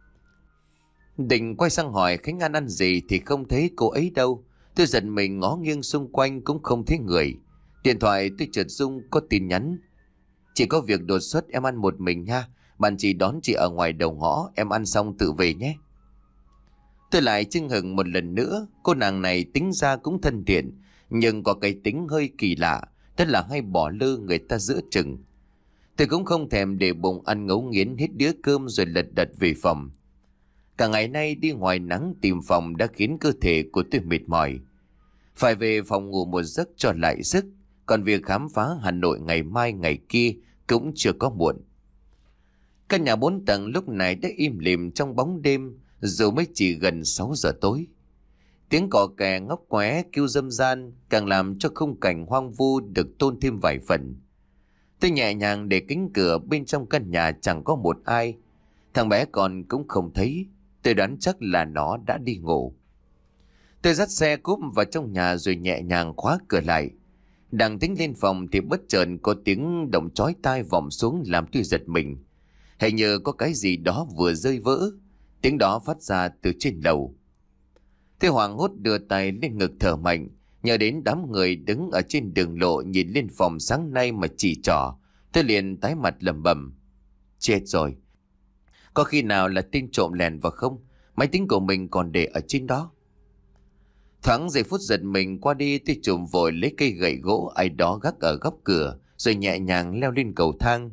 Định quay sang hỏi Khánh An ăn gì thì không thấy cô ấy đâu. Tôi giật mình ngó nghiêng xung quanh cũng không thấy người. Điện thoại tôi chợt rung có tin nhắn. Chỉ có việc đột xuất, em ăn một mình nha. Bạn chị đón chị ở ngoài đầu ngõ, em ăn xong tự về nhé. Tôi lại chưng hửng một lần nữa. Cô nàng này tính ra cũng thân thiện, nhưng có cái tính hơi kỳ lạ, tức là hay bỏ lơ người ta giữa chừng. Tôi cũng không thèm để bụng ăn ngấu nghiến hết đĩa cơm rồi lật đật về phòng. Cả ngày nay đi ngoài nắng tìm phòng đã khiến cơ thể của tôi mệt mỏi. Phải về phòng ngủ một giấc cho lại sức. Còn việc khám phá Hà Nội ngày mai ngày kia cũng chưa có muộn. Căn nhà bốn tầng lúc này đã im lìm trong bóng đêm, dù mới chỉ gần sáu giờ tối. Tiếng cò kè ngóc ngoé kêu râm ran càng làm cho khung cảnh hoang vu được tôn thêm vài phần. Tôi nhẹ nhàng để cánh cửa, bên trong căn nhà chẳng có một ai. Thằng bé con cũng không thấy. Tôi đoán chắc là nó đã đi ngủ. Tôi dắt xe cúp vào trong nhà rồi nhẹ nhàng khóa cửa lại. Đang tính lên phòng thì bất chợt có tiếng động chói tai vọng xuống làm tôi giật mình. Hình như có cái gì đó vừa rơi vỡ. Tiếng đó phát ra từ trên lầu. Tôi hoảng hốt đưa tay lên ngực thở mạnh, nhớ đến đám người đứng ở trên đường lộ nhìn lên phòng sáng nay mà chỉ trỏ. Tôi liền tái mặt lẩm bẩm. Chết rồi. Có khi nào là tên trộm lèn vào không? Máy tính của mình còn để ở trên đó. Thoáng giây phút giật mình qua đi, tôi trộm vội lấy cây gậy gỗ ai đó gác ở góc cửa rồi nhẹ nhàng leo lên cầu thang.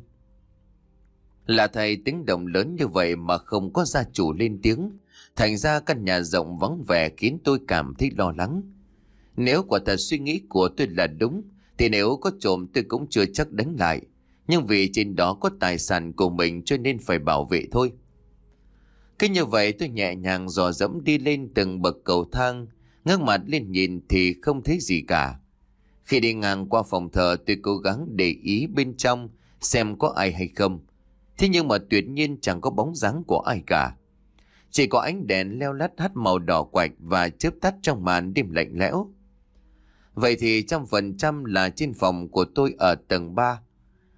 Là thầy, tiếng động lớn như vậy mà không có gia chủ lên tiếng. Thành ra căn nhà rộng vắng vẻ khiến tôi cảm thấy lo lắng. Nếu quả thật suy nghĩ của tôi là đúng thì nếu có trộm tôi cũng chưa chắc đánh lại. Nhưng vì trên đó có tài sản của mình cho nên phải bảo vệ thôi. Cứ như vậy tôi nhẹ nhàng dò dẫm đi lên từng bậc cầu thang. Ngước mặt lên nhìn thì không thấy gì cả. Khi đi ngang qua phòng thờ tôi cố gắng để ý bên trong xem có ai hay không. Thế nhưng mà tuyệt nhiên chẳng có bóng dáng của ai cả. Chỉ có ánh đèn leo lắt hắt màu đỏ quạch và chớp tắt trong màn đêm lạnh lẽo. Vậy thì trăm phần trăm là trên phòng của tôi ở tầng ba.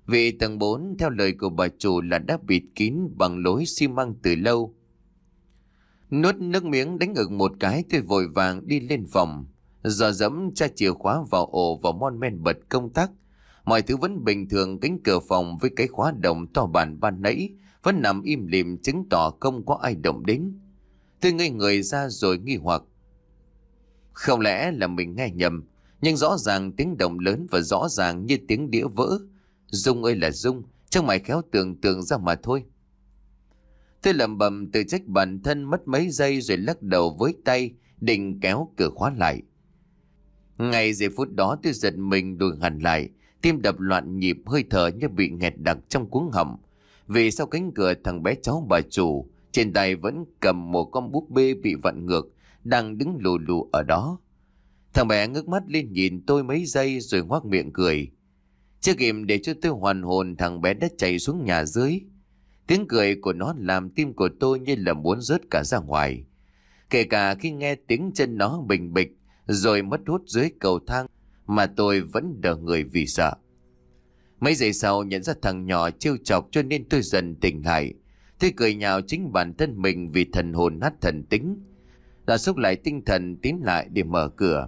Vì tầng bốn theo lời của bà chủ là đã bịt kín bằng lối xi măng từ lâu. Nuốt nước miếng đánh ực một cái, tôi vội vàng đi lên phòng. Giờ dẫm tra chìa khóa vào ổ và mon men bật công tắc. Mọi thứ vẫn bình thường, cánh cửa phòng với cái khóa đồng to bản ban nãy vẫn nằm im lìm, chứng tỏ không có ai động đến. Tôi ngây người ra rồi nghi hoặc. Không lẽ là mình nghe nhầm, nhưng rõ ràng tiếng động lớn và rõ ràng như tiếng đĩa vỡ. Dung ơi là Dung, chắc mày khéo tưởng tượng ra mà thôi. Tôi lẩm bẩm tự trách bản thân, mất mấy giây rồi lắc đầu với tay định kéo cửa khóa lại. Ngay giây phút đó tôi giật mình lùi hẳn lại, tim đập loạn nhịp, hơi thở như bị nghẹt đặc trong cuống họng. Vì sau cánh cửa, thằng bé cháu bà chủ trên tay vẫn cầm một con búp bê bị vặn ngược, đang đứng lù lù ở đó. Thằng bé ngước mắt lên nhìn tôi mấy giây rồi ngoác miệng cười. Chưa kịp để cho tôi hoàn hồn, thằng bé đã chạy xuống nhà dưới. Tiếng cười của nó làm tim của tôi như là muốn rớt cả ra ngoài. Kể cả khi nghe tiếng chân nó bình bịch rồi mất hút dưới cầu thang mà tôi vẫn đờ người vì sợ. Mấy giây sau nhận ra thằng nhỏ trêu chọc cho nên tôi dần tỉnh lại. Tôi cười nhạo chính bản thân mình vì thần hồn nát thần tính. Đã xúc lại tinh thần tiến lại để mở cửa.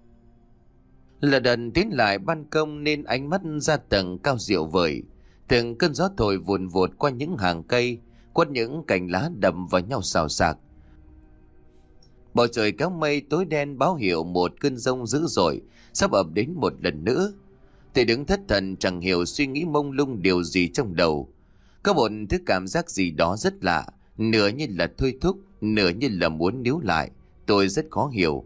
Là đần tiến lại ban công nên ánh mắt ra tầng cao diệu vời. Từng cơn gió thổi vùn vụt qua những hàng cây, quất những cành lá đầm vào nhau xào xạc. Bầu trời kéo mây tối đen báo hiệu một cơn giông dữ dội sắp ập đến một lần nữa. Tôi đứng thất thần chẳng hiểu suy nghĩ mông lung điều gì trong đầu. Có một thứ cảm giác gì đó rất lạ, nửa như là thôi thúc, nửa như là muốn níu lại. Tôi rất khó hiểu.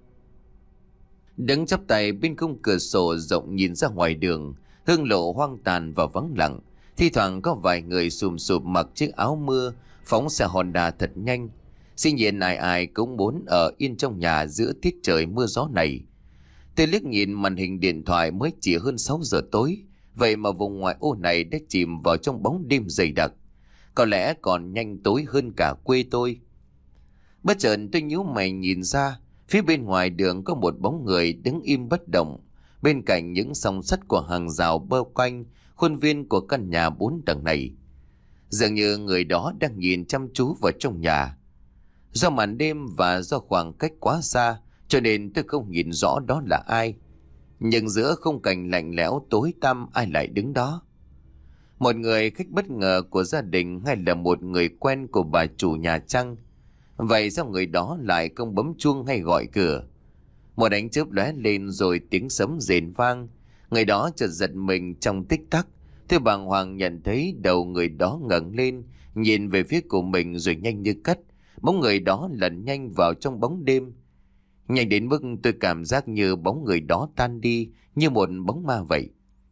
Đứng chắp tay bên khung cửa sổ rộng nhìn ra ngoài đường, hương lộ hoang tàn và vắng lặng. Thi thoảng có vài người sùm sụp mặc chiếc áo mưa phóng xe Honda thật nhanh. Dĩ nhiên ai ai cũng muốn ở yên trong nhà giữa tiết trời mưa gió này. Tôi liếc nhìn màn hình điện thoại, mới chỉ hơn sáu giờ tối. Vậy mà vùng ngoại ô này đã chìm vào trong bóng đêm dày đặc. Có lẽ còn nhanh tối hơn cả quê tôi. Bất chợt tôi nhíu mày nhìn ra, phía bên ngoài đường có một bóng người đứng im bất động. Bên cạnh những song sắt của hàng rào bao quanh khuôn viên của căn nhà bốn tầng này. Dường như người đó đang nhìn chăm chú vào trong nhà. Do màn đêm và do khoảng cách quá xa cho nên tôi không nhìn rõ đó là ai. Nhưng giữa khung cảnh lạnh lẽo tối tăm, ai lại đứng đó? Một người khách bất ngờ của gia đình hay là một người quen của bà chủ nhà chăng? Vậy sao người đó lại không bấm chuông hay gọi cửa? Một ánh chớp lóe lên rồi tiếng sấm rền vang. Người đó chợt giật mình trong tích tắc. Tôi bàng hoàng nhận thấy đầu người đó ngẩng lên, nhìn về phía của mình rồi nhanh như cắt. Bóng người đó lẩn nhanh vào trong bóng đêm. Nhanh đến mức tôi cảm giác như bóng người đó tan đi như một bóng ma vậy.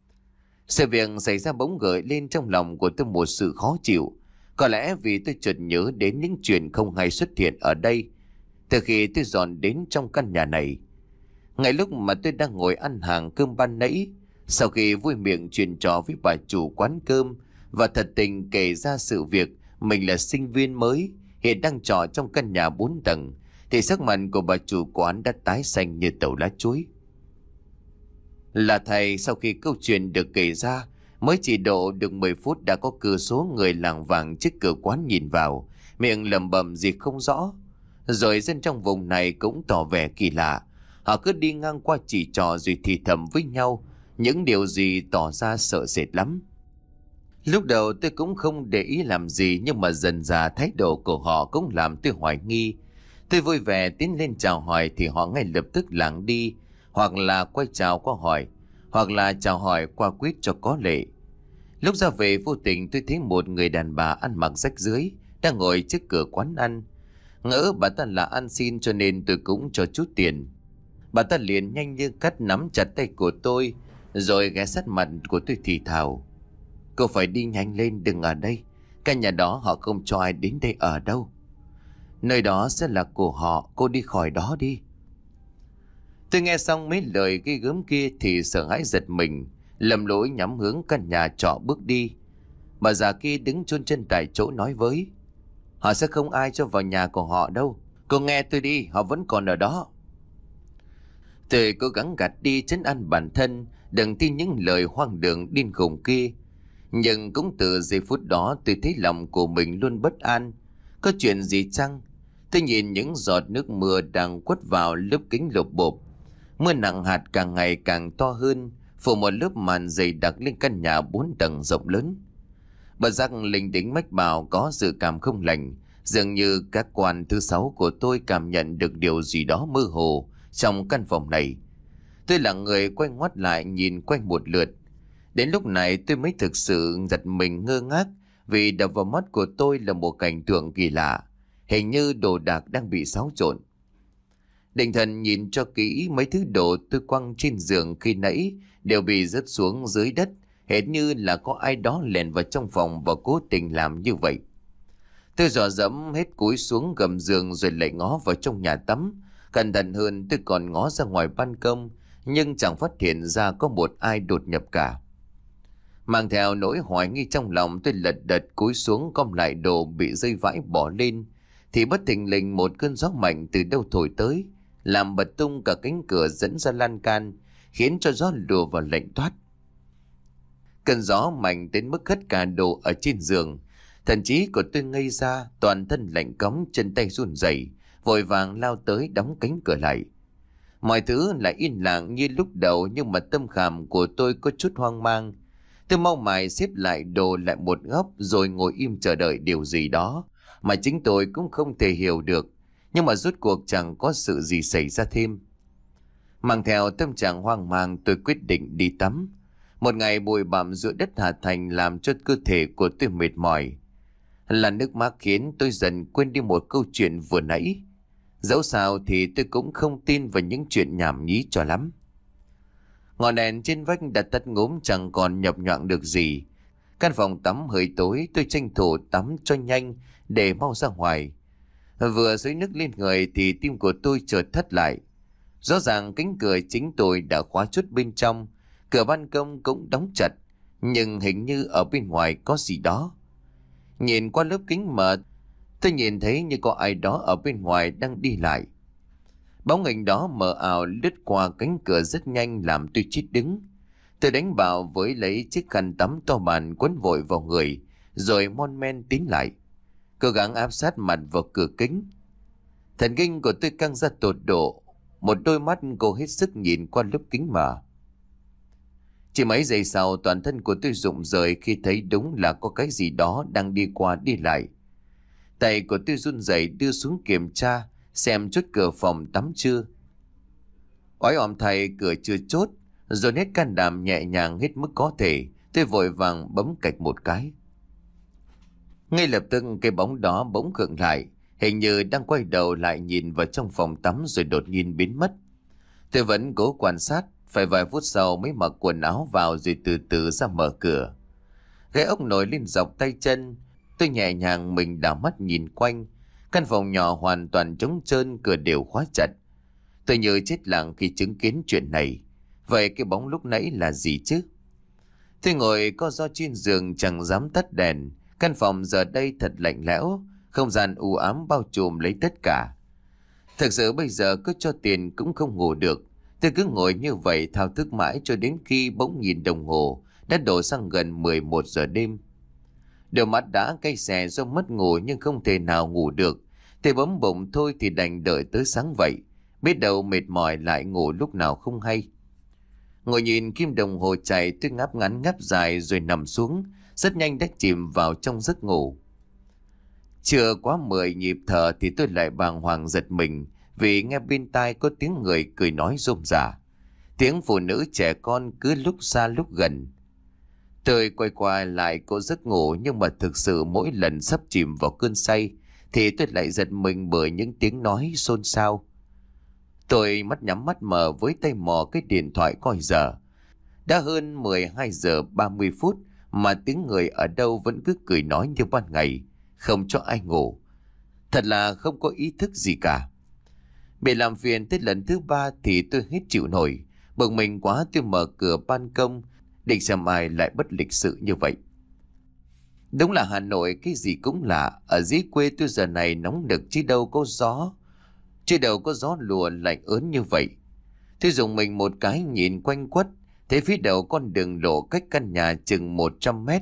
Sự việc xảy ra bỗng gợi lên trong lòng của tôi một sự khó chịu. Có lẽ vì tôi chợt nhớ đến những chuyện không hay xuất hiện ở đây từ khi tôi dọn đến trong căn nhà này. Ngay lúc mà tôi đang ngồi ăn hàng cơm ban nãy, sau khi vui miệng chuyện trò với bà chủ quán cơm và thật tình kể ra sự việc mình là sinh viên mới hiện đang trọ trong căn nhà bốn tầng, thì sắc mặt của bà chủ quán đã tái xanh như tàu lá chuối. Là thầy, sau khi câu chuyện được kể ra, mới chỉ độ được mười phút đã có cửa số người lảng vảng trước cửa quán nhìn vào, miệng lẩm bẩm gì không rõ. Rồi dân trong vùng này cũng tỏ vẻ kỳ lạ. Họ cứ đi ngang qua chỉ trò rồi thì thầm với nhau những điều gì tỏ ra sợ sệt lắm. Lúc đầu tôi cũng không để ý làm gì, nhưng mà dần dà thái độ của họ cũng làm tôi hoài nghi. Tôi vui vẻ tiến lên chào hỏi thì họ ngay lập tức lảng đi, hoặc là quay chào qua hỏi, hoặc là chào hỏi qua quýt cho có lệ. Lúc ra về vô tình tôi thấy một người đàn bà ăn mặc rách rưới đang ngồi trước cửa quán ăn. Ngỡ bà ta là ăn xin cho nên tôi cũng cho chút tiền. Bà ta liền nhanh như cắt nắm chặt tay của tôi rồi ghé sát mặt của tôi thì thào: "Cô phải đi nhanh lên, đừng ở đây. Căn nhà đó họ không cho ai đến đây ở đâu. Nơi đó sẽ là của họ, cô đi khỏi đó đi." Tôi nghe xong mấy lời ghê gớm kia thì sợ hãi giật mình, lầm lỗi nhắm hướng căn nhà trọ bước đi. Bà già kia đứng chôn chân tại chỗ nói với: "Họ sẽ không ai cho vào nhà của họ đâu. Cô nghe tôi đi, họ vẫn còn ở đó." Tôi cố gắng gạt đi trấn an bản thân, đừng tin những lời hoang đường điên khùng kia. Nhưng cũng từ giây phút đó tôi thấy lòng của mình luôn bất an. Có chuyện gì chăng? Tôi nhìn những giọt nước mưa đang quất vào lớp kính lộp bộp. Mưa nặng hạt càng ngày càng to hơn, phủ một lớp màn dày đặc lên căn nhà bốn tầng rộng lớn. Bất giác linh tính mách bảo có dự cảm không lành. Dường như các quan thứ sáu của tôi cảm nhận được điều gì đó mơ hồ trong căn phòng này. Tôi là người quay ngoắt lại nhìn quanh một lượt. Đến lúc này tôi mới thực sự giật mình ngơ ngác, vì đập vào mắt của tôi là một cảnh tượng kỳ lạ, hình như đồ đạc đang bị xáo trộn. Định thần nhìn cho kỹ, mấy thứ đồ tôi quăng trên giường khi nãy đều bị rớt xuống dưới đất, hệt như là có ai đó lèn vào trong phòng và cố tình làm như vậy. Tôi dò dẫm hết cúi xuống gầm giường rồi lại ngó vào trong nhà tắm. Cẩn thận hơn tôi còn ngó ra ngoài ban công, nhưng chẳng phát hiện ra có một ai đột nhập cả. Mang theo nỗi hoài nghi trong lòng, tôi lật đật cúi xuống gom lại đồ bị rơi vãi bỏ lên, thì bất thình lình một cơn gió mạnh từ đâu thổi tới, làm bật tung cả cánh cửa dẫn ra lan can, khiến cho gió lùa vào lạnh toát. Cơn gió mạnh đến mức hất cả đồ ở trên giường. Thần trí của tôi ngây ra, toàn thân lạnh cóng, chân tay run rẩy, vội vàng lao tới đóng cánh cửa lại. Mọi thứ lại yên lặng như lúc đầu, nhưng mà tâm khảm của tôi có chút hoang mang. Tôi mau mải xếp lại đồ lại một góc rồi ngồi im chờ đợi điều gì đó mà chính tôi cũng không thể hiểu được, nhưng mà rốt cuộc chẳng có sự gì xảy ra thêm. Mang theo tâm trạng hoang mang, tôi quyết định đi tắm. Một ngày bụi bặm giữa đất Hà Thành làm cho cơ thể của tôi mệt mỏi. Là nước mắt khiến tôi dần quên đi một câu chuyện vừa nãy. Dẫu sao thì tôi cũng không tin vào những chuyện nhảm nhí cho lắm. Ngọn đèn trên vách đã tắt ngúm, chẳng còn nhập nhoạng được gì. Căn phòng tắm hơi tối, tôi tranh thủ tắm cho nhanh để mau ra ngoài. Vừa xối nước lên người thì tim của tôi chợt thắt lại. Rõ ràng cánh cửa chính tôi đã khóa chốt bên trong, cửa ban công cũng đóng chặt, nhưng hình như ở bên ngoài có gì đó. Nhìn qua lớp kính mờ, tôi nhìn thấy như có ai đó ở bên ngoài đang đi lại. Bóng hình đó mờ ảo lướt qua cánh cửa rất nhanh làm tôi chít đứng. Tôi đánh bạo với lấy chiếc khăn tắm to bản quấn vội vào người, rồi mon men tiến lại, cố gắng áp sát mặt vào cửa kính. Thần kinh của tôi căng ra tột độ, một đôi mắt cố hết sức nhìn qua lớp kính mờ. Chỉ mấy giây sau, toàn thân của tôi rụng rời khi thấy đúng là có cái gì đó đang đi qua đi lại. Tay của tôi run rẩy đưa xuống kiểm tra xem chốt cửa phòng tắm chưa. Oái oăm thay cửa chưa chốt, rồi hết can đảm nhẹ nhàng hết mức có thể, tôi vội vàng bấm cạch một cái. Ngay lập tức cái bóng đó bỗng khựng lại, hình như đang quay đầu lại nhìn vào trong phòng tắm rồi đột nhiên biến mất. Tôi vẫn cố quan sát, phải vài phút sau mới mặc quần áo vào rồi từ từ ra mở cửa. Ghế ốc nổi lên dọc tay chân, tôi nhẹ nhàng mình đảo mắt nhìn quanh. Căn phòng nhỏ hoàn toàn trống trơn, cửa đều khóa chặt. Tôi như chết lặng khi chứng kiến chuyện này. Vậy cái bóng lúc nãy là gì chứ? Tôi ngồi co ro trên giường chẳng dám tắt đèn. Căn phòng giờ đây thật lạnh lẽo, không gian u ám bao trùm lấy tất cả. Thực sự bây giờ cứ cho tiền cũng không ngủ được. Tôi cứ ngồi như vậy thao thức mãi cho đến khi bỗng nhìn đồng hồ đã đổ sang gần mười một giờ đêm. Đôi mắt đã cay xè do mất ngủ nhưng không thể nào ngủ được. Tôi bấm bụng thôi thì đành đợi tới sáng vậy. Biết đâu mệt mỏi lại ngủ lúc nào không hay. Ngồi nhìn kim đồng hồ chạy, tôi ngáp ngắn ngáp dài rồi nằm xuống, rất nhanh đã chìm vào trong giấc ngủ. Chưa quá mười nhịp thở thì tôi lại bàng hoàng giật mình, vì nghe bên tai có tiếng người cười nói rôm rả. Tiếng phụ nữ trẻ con cứ lúc xa lúc gần. Tôi quay qua lại cố giấc ngủ, nhưng mà thực sự mỗi lần sắp chìm vào cơn say thì tôi lại giật mình bởi những tiếng nói xôn xao. Tôi mắt nhắm mắt mở với tay mò cái điện thoại coi giờ. Đã hơn mười hai giờ ba mươi phút mà tiếng người ở đâu vẫn cứ cười nói như ban ngày, không cho ai ngủ. Thật là không có ý thức gì cả. Bị làm phiền tới lần thứ ba thì tôi hết chịu nổi. Bực mình quá tôi mở cửa ban công, định xem ai lại bất lịch sự như vậy. Đúng là Hà Nội cái gì cũng lạ. Ở dưới quê tôi giờ này nóng nực chứ đâu có gió. Chứ đâu có gió lùa lạnh ớn như vậy. Tôi dùng mình một cái nhìn quanh quất, thấy phía đầu con đường lộ cách căn nhà chừng một trăm mét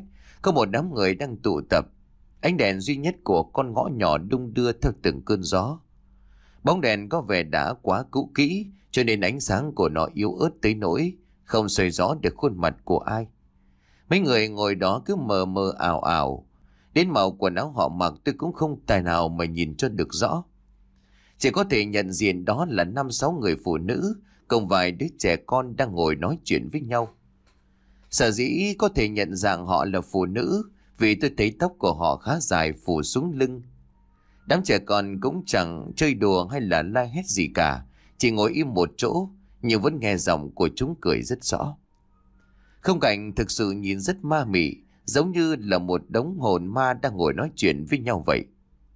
Có một đám người đang tụ tập. Ánh đèn duy nhất của con ngõ nhỏ đung đưa theo từng cơn gió. Bóng đèn có vẻ đã quá cũ kỹ, cho nên ánh sáng của nó yếu ớt tới nỗi không soi rõ được khuôn mặt của ai. Mấy người ngồi đó cứ mờ mờ ảo ảo. Đến màu quần áo họ mặc tôi cũng không tài nào mà nhìn cho được rõ. Chỉ có thể nhận diện đó là năm sáu người phụ nữ cùng vài đứa trẻ con đang ngồi nói chuyện với nhau. Sở dĩ có thể nhận dạng họ là phụ nữ vì tôi thấy tóc của họ khá dài phủ xuống lưng. Đám trẻ con cũng chẳng chơi đùa hay là la hét gì cả, chỉ ngồi im một chỗ nhưng vẫn nghe giọng của chúng cười rất rõ. Khung cảnh thực sự nhìn rất ma mị, giống như là một đống hồn ma đang ngồi nói chuyện với nhau vậy.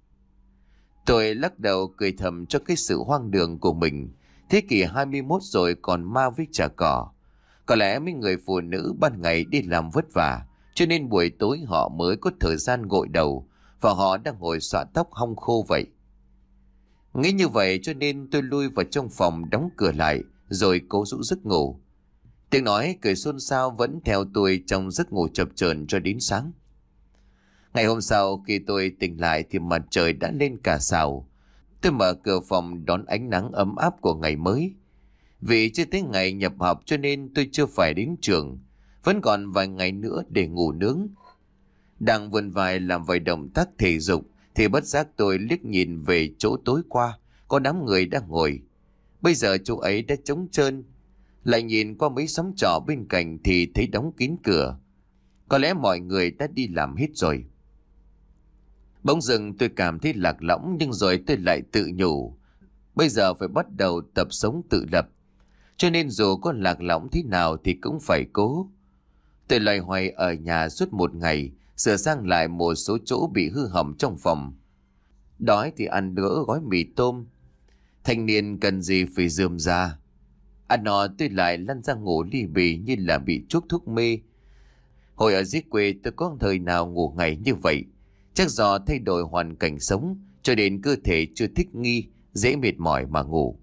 Tôi lắc đầu cười thầm cho cái sự hoang đường của mình. Thế kỷ hai mươi mốt rồi còn ma với chả cỏ. Có lẽ mấy người phụ nữ ban ngày đi làm vất vả, cho nên buổi tối họ mới có thời gian gội đầu, và họ đang ngồi xõa tóc hong khô vậy. Nghĩ như vậy cho nên tôi lui vào trong phòng đóng cửa lại, rồi cố rũ giấc ngủ. Tiếng nói cười xôn xao vẫn theo tôi trong giấc ngủ chập chờn cho đến sáng. Ngày hôm sau khi tôi tỉnh lại thì mặt trời đã lên cả sào. Tôi mở cửa phòng đón ánh nắng ấm áp của ngày mới. Vì chưa tới ngày nhập học cho nên tôi chưa phải đến trường. Vẫn còn vài ngày nữa để ngủ nướng. Đang vươn vai làm vài động tác thể dục thì bất giác tôi liếc nhìn về chỗ tối qua có đám người đang ngồi. Bây giờ chỗ ấy đã trống trơn. Lại nhìn qua mấy xóm trọ bên cạnh thì thấy đóng kín cửa. Có lẽ mọi người đã đi làm hết rồi. Bỗng dưng tôi cảm thấy lạc lõng, nhưng rồi tôi lại tự nhủ. Bây giờ phải bắt đầu tập sống tự lập. Cho nên dù có lạc lõng thế nào thì cũng phải cố. Tôi loay hoay ở nhà suốt một ngày, sửa sang lại một số chỗ bị hư hỏng trong phòng. Đói thì ăn nữa gói mì tôm. Thanh niên cần gì phải rườm ra. Ăn no tôi lại lăn ra ngủ li bì như là bị chuốc thuốc mê. Hồi ở dưới quê tôi có thời nào ngủ ngày như vậy. Chắc do thay đổi hoàn cảnh sống cho đến cơ thể chưa thích nghi, dễ mệt mỏi mà ngủ.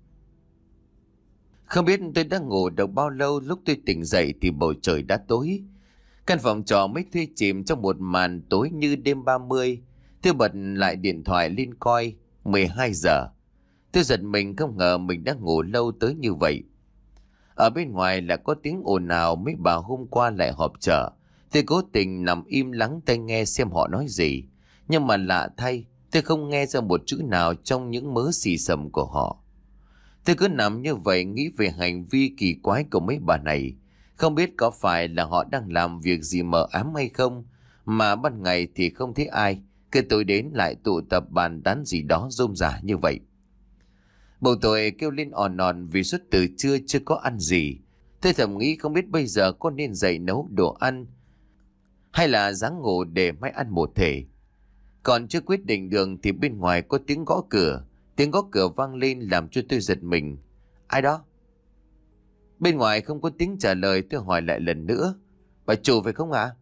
Không biết tôi đã ngủ được bao lâu, lúc tôi tỉnh dậy thì bầu trời đã tối. Căn phòng trọ mới thuê chìm trong một màn tối như đêm ba mươi. Tôi bật lại điện thoại lên coi. mười hai giờ. Tôi giật mình không ngờ mình đã ngủ lâu tới như vậy. Ở bên ngoài là có tiếng ồn ào, mấy bà hôm qua lại họp chợ. Tôi cố tình nằm im lắng tai nghe xem họ nói gì. Nhưng mà lạ thay, tôi không nghe ra một chữ nào trong những mớ xì xầm của họ. Tôi cứ nằm như vậy nghĩ về hành vi kỳ quái của mấy bà này. Không biết có phải là họ đang làm việc gì mờ ám hay không, mà ban ngày thì không thấy ai, cứ tối đến lại tụ tập bàn tán gì đó rôm rả như vậy. Bầu tôi kêu lên òn òn vì suốt từ trưa chưa có ăn gì. Tôi thầm nghĩ không biết bây giờ có nên dậy nấu đồ ăn hay là ráng ngủ để mai ăn một thể. Còn chưa quyết định đường thì bên ngoài có tiếng gõ cửa. Tiếng gõ cửa vang lên làm cho tôi giật mình. Ai đó? Bên ngoài không có tiếng trả lời, tôi hỏi lại lần nữa. Bà chủ phải không ạ?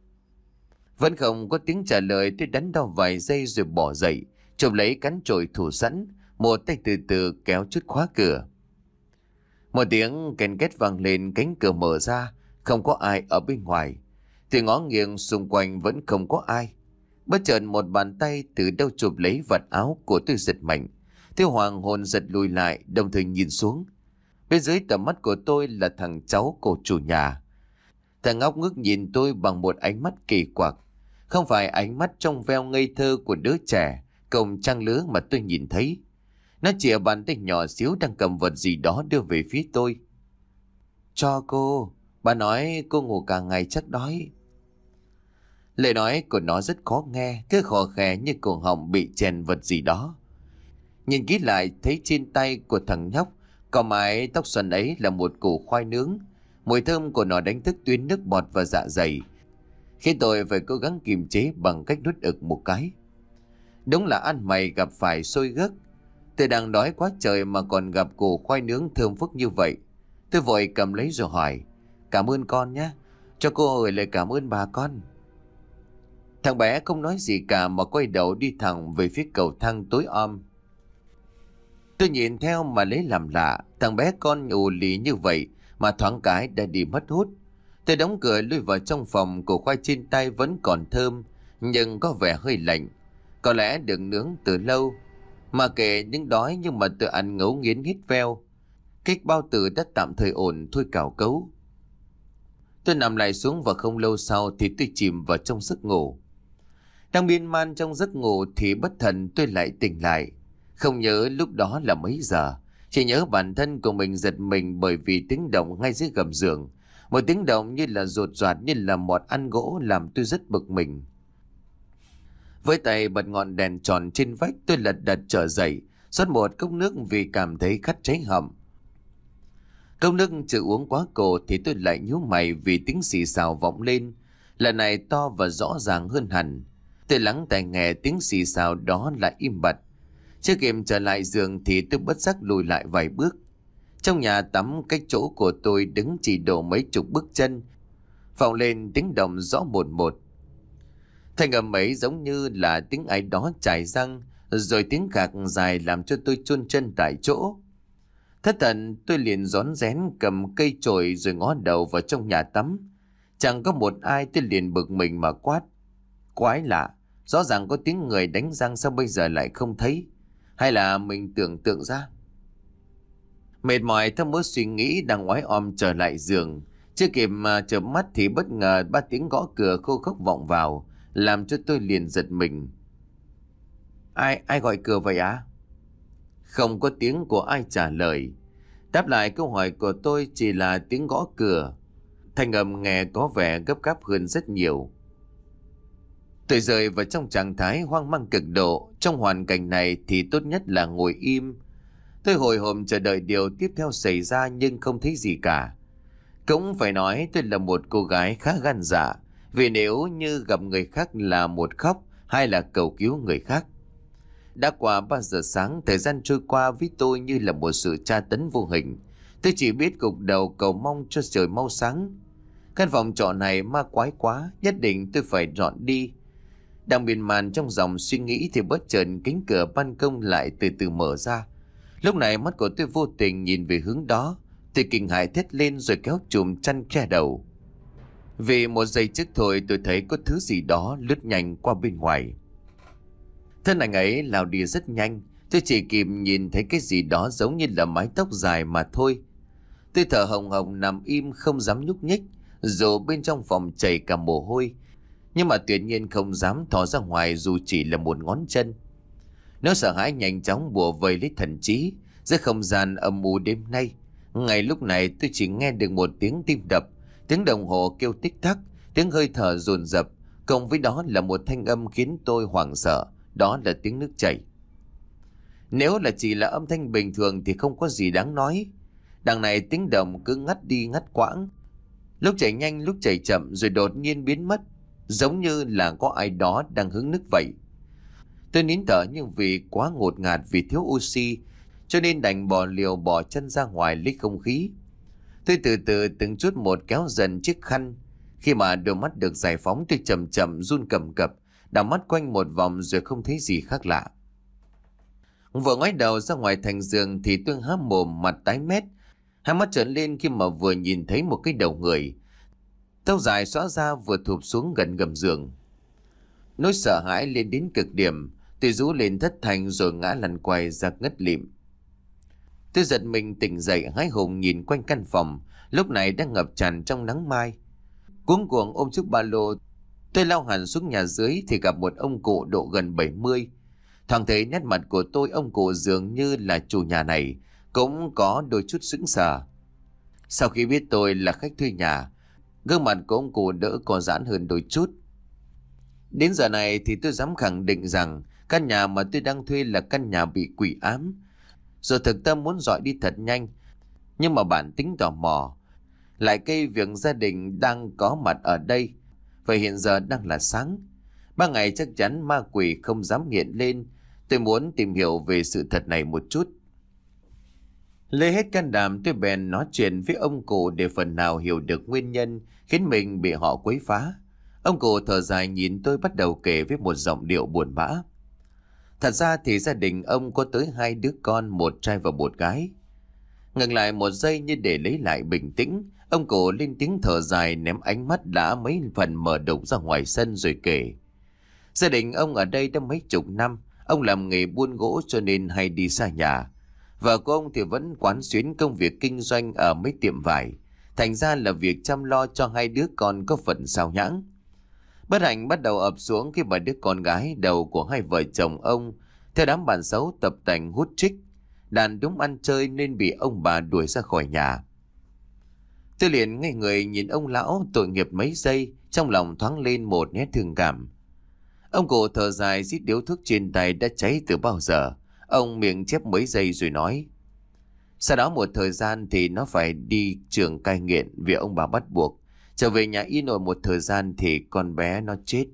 Vẫn không có tiếng trả lời. Tôi đắn đo vài giây rồi bỏ dậy, chụp lấy cán chổi thủ sẵn, một tay từ từ kéo chốt khóa cửa. Một tiếng kèn két vang lên, cánh cửa mở ra, không có ai ở bên ngoài. Tôi ngó nghiêng xung quanh vẫn không có ai. Bất chợt một bàn tay từ đâu chụp lấy vạt áo của tôi, giật mạnh. Tôi hoàng hồn giật lùi lại, đồng thời nhìn xuống. Bên dưới tầm mắt của tôi là thằng cháu của chủ nhà. Thằng ngốc ngước nhìn tôi bằng một ánh mắt kỳ quặc. Không phải ánh mắt trong veo ngây thơ của đứa trẻ cùng trang lứa mà tôi nhìn thấy. Nó chìa bàn tay nhỏ xíu đang cầm vật gì đó đưa về phía tôi. Cho cô, bà nói cô ngủ cả ngày chắc đói. Lời nói của nó rất khó nghe, cứ khò khè như cổ họng bị chèn vật gì đó. Nhìn kỹ lại thấy trên tay của thằng nhóc có mái tóc xoăn ấy là một củ khoai nướng. Mùi thơm của nó đánh thức tuyến nước bọt vào dạ dày, khi tôi phải cố gắng kiềm chế bằng cách nuốt ực một cái. Đúng là ăn mày gặp phải xôi gấc. Tôi đang đói quá trời mà còn gặp củ khoai nướng thơm phức như vậy. Tôi vội cầm lấy rồi hỏi. Cảm ơn con nhé. Cho cô gửi lời cảm ơn bà con. Thằng bé không nói gì cả mà quay đầu đi thẳng về phía cầu thang tối om. Tôi nhìn theo mà lấy làm lạ. Thằng bé con ù lì như vậy mà thoáng cái đã đi mất hút. Tôi đóng cửa lui vào trong phòng, củ khoai trên tay vẫn còn thơm, nhưng có vẻ hơi lạnh. Có lẽ được nướng từ lâu. Mà kệ những đói nhưng mà tôi ăn ngấu nghiến hít veo. Kích bao tử đã tạm thời ổn thôi cào cấu. Tôi nằm lại xuống và không lâu sau thì tôi chìm vào trong giấc ngủ. Đang miên man trong giấc ngủ thì bất thần tôi lại tỉnh lại. Không nhớ lúc đó là mấy giờ, chỉ nhớ bản thân của mình giật mình bởi vì tiếng động ngay dưới gầm giường. Một tiếng động như là rột rạt, như là mọt ăn gỗ, làm tôi rất bực mình. Với tay bật ngọn đèn tròn trên vách, tôi lật đật trở dậy, rót một cốc nước vì cảm thấy khát cháy họng. Cốc nước chưa uống quá cổ thì tôi lại nhíu mày vì tiếng xì xào vọng lên, lần này to và rõ ràng hơn hẳn. Tôi lắng tai nghe tiếng xì xào đó lại im bặt. Chưa kịp trở lại giường thì tôi bất giác lùi lại vài bước. Trong nhà tắm cách chỗ của tôi đứng chỉ độ mấy chục bước chân, vọng lên tiếng động rõ một một. Thanh âm ấy giống như là tiếng ai đó chải răng, rồi tiếng gạc dài làm cho tôi chôn chân tại chỗ. Thất thần tôi liền rón rén cầm cây chổi rồi ngó đầu vào trong nhà tắm. Chẳng có một ai, tôi liền bực mình mà quát. Quái lạ, rõ ràng có tiếng người đánh răng sao bây giờ lại không thấy? Hay là mình tưởng tượng ra? Mệt mỏi theo mớ suy nghĩ đang oái om trở lại giường. Chưa kịp mà chợp mắt thì bất ngờ ba tiếng gõ cửa khô khốc vọng vào, làm cho tôi liền giật mình. Ai, ai gọi cửa vậy á? Không có tiếng của ai trả lời. Đáp lại câu hỏi của tôi chỉ là tiếng gõ cửa. Thanh âm nghe có vẻ gấp gáp hơn rất nhiều. Tôi rơi vào trong trạng thái hoang mang cực độ. Trong hoàn cảnh này thì tốt nhất là ngồi im. Tôi hồi hộp chờ đợi điều tiếp theo xảy ra nhưng không thấy gì cả. Cũng phải nói tôi là một cô gái khá gan dạ, vì nếu như gặp người khác là một khóc hay là cầu cứu người khác. Đã qua ba giờ sáng, thời gian trôi qua với tôi như là một sự tra tấn vô hình. Tôi chỉ biết gục đầu cầu mong cho trời mau sáng. Căn phòng trọ này ma quái quá, nhất định tôi phải dọn đi. Đang miên man trong dòng suy nghĩ thì bất chợt cánh cửa ban công lại từ từ mở ra. Lúc này mắt của tôi vô tình nhìn về hướng đó. Tôi kinh hãi thét lên rồi kéo chùm chăn che đầu. Vì một giây trước thôi tôi thấy có thứ gì đó lướt nhanh qua bên ngoài. Thân ảnh ấy lao đi rất nhanh. Tôi chỉ kịp nhìn thấy cái gì đó giống như là mái tóc dài mà thôi. Tôi thở hồng hồng nằm im không dám nhúc nhích, dù bên trong phòng chảy cả mồ hôi. Nhưng mà tuyệt nhiên không dám thò ra ngoài dù chỉ là một ngón chân. Nó sợ hãi nhanh chóng bủa vây lấy thần trí. Giữa không gian âm u đêm nay, ngay lúc này tôi chỉ nghe được một tiếng tim đập, tiếng đồng hồ kêu tích tắc, tiếng hơi thở dồn dập, cộng với đó là một thanh âm khiến tôi hoảng sợ, đó là tiếng nước chảy. Nếu là chỉ là âm thanh bình thường thì không có gì đáng nói. Đằng này tiếng động cứ ngắt đi ngắt quãng, lúc chảy nhanh lúc chảy chậm rồi đột nhiên biến mất, giống như là có ai đó đang hứng nước vậy. Tôi nín thở nhưng vì quá ngột ngạt vì thiếu oxy, cho nên đành bò liều bò chân ra ngoài lấy không khí. Tôi từ từ từng chút một kéo dần chiếc khăn. Khi mà đôi mắt được giải phóng tôi chậm chậm run cầm cập, đảo mắt quanh một vòng rồi không thấy gì khác lạ. Vừa ngoái đầu ra ngoài thành giường thì tôi há mồm mặt tái mét, hai mắt trợn lên khi mà vừa nhìn thấy một cái đầu người. Tóc dài xõa ra vừa thụp xuống gần gầm giường. Nỗi sợ hãi lên đến cực điểm, tôi rú lên thất thanh rồi ngã lăn quay ra ngất lịm. Tôi giật mình tỉnh dậy hái hùng nhìn quanh căn phòng, lúc này đang ngập tràn trong nắng mai. Cuống cuồng ôm chiếc ba lô, tôi lao hẳn xuống nhà dưới thì gặp một ông cụ độ gần bảy mươi. Thoáng thấy nét mặt của tôi, ông cụ dường như là chủ nhà này, cũng có đôi chút sững sờ. Sau khi biết tôi là khách thuê nhà, gương mặt của ông cụ đỡ co giãn hơn đôi chút. Đến giờ này thì tôi dám khẳng định rằng căn nhà mà tôi đang thuê là căn nhà bị quỷ ám. Rồi thực tâm muốn dọi đi thật nhanh, nhưng mà bản tính tò mò, lại cây việc gia đình đang có mặt ở đây. Và hiện giờ đang là sáng, ba ngày chắc chắn ma quỷ không dám hiện lên. Tôi muốn tìm hiểu về sự thật này một chút. Lấy hết can đảm tôi bèn nói chuyện với ông cụ để phần nào hiểu được nguyên nhân khiến mình bị họ quấy phá. Ông cụ thở dài nhìn tôi bắt đầu kể với một giọng điệu buồn bã. Thật ra thì gia đình ông có tới hai đứa con, một trai và một gái. Ngừng lại một giây như để lấy lại bình tĩnh, Ông cụ lên tiếng thở dài, ném ánh mắt đã mấy phần mờ đục ra ngoài sân rồi kể. Gia đình ông ở đây đã mấy chục năm. Ông làm nghề buôn gỗ cho nên hay đi xa nhà. Vợ của ông thì vẫn quán xuyến công việc kinh doanh ở mấy tiệm vải. Thành ra là việc chăm lo cho hai đứa con có phần sao nhãng. Bất hạnh bắt đầu ập xuống khi mà đứa con gái đầu của hai vợ chồng ông theo đám bạn xấu tập tành hút trích, đàn đúng ăn chơi nên bị ông bà đuổi ra khỏi nhà. Tôi liền ngây người nhìn ông lão tội nghiệp mấy giây, trong lòng thoáng lên một nét thương cảm. Ông cụ thở dài rít điếu thuốc trên tay đã cháy từ bao giờ. Ông miệng chép mấy giây rồi nói. Sau đó một thời gian thì nó phải đi trường cai nghiện vì ông bà bắt buộc. Trở về nhà yên ổn một thời gian thì con bé nó chết.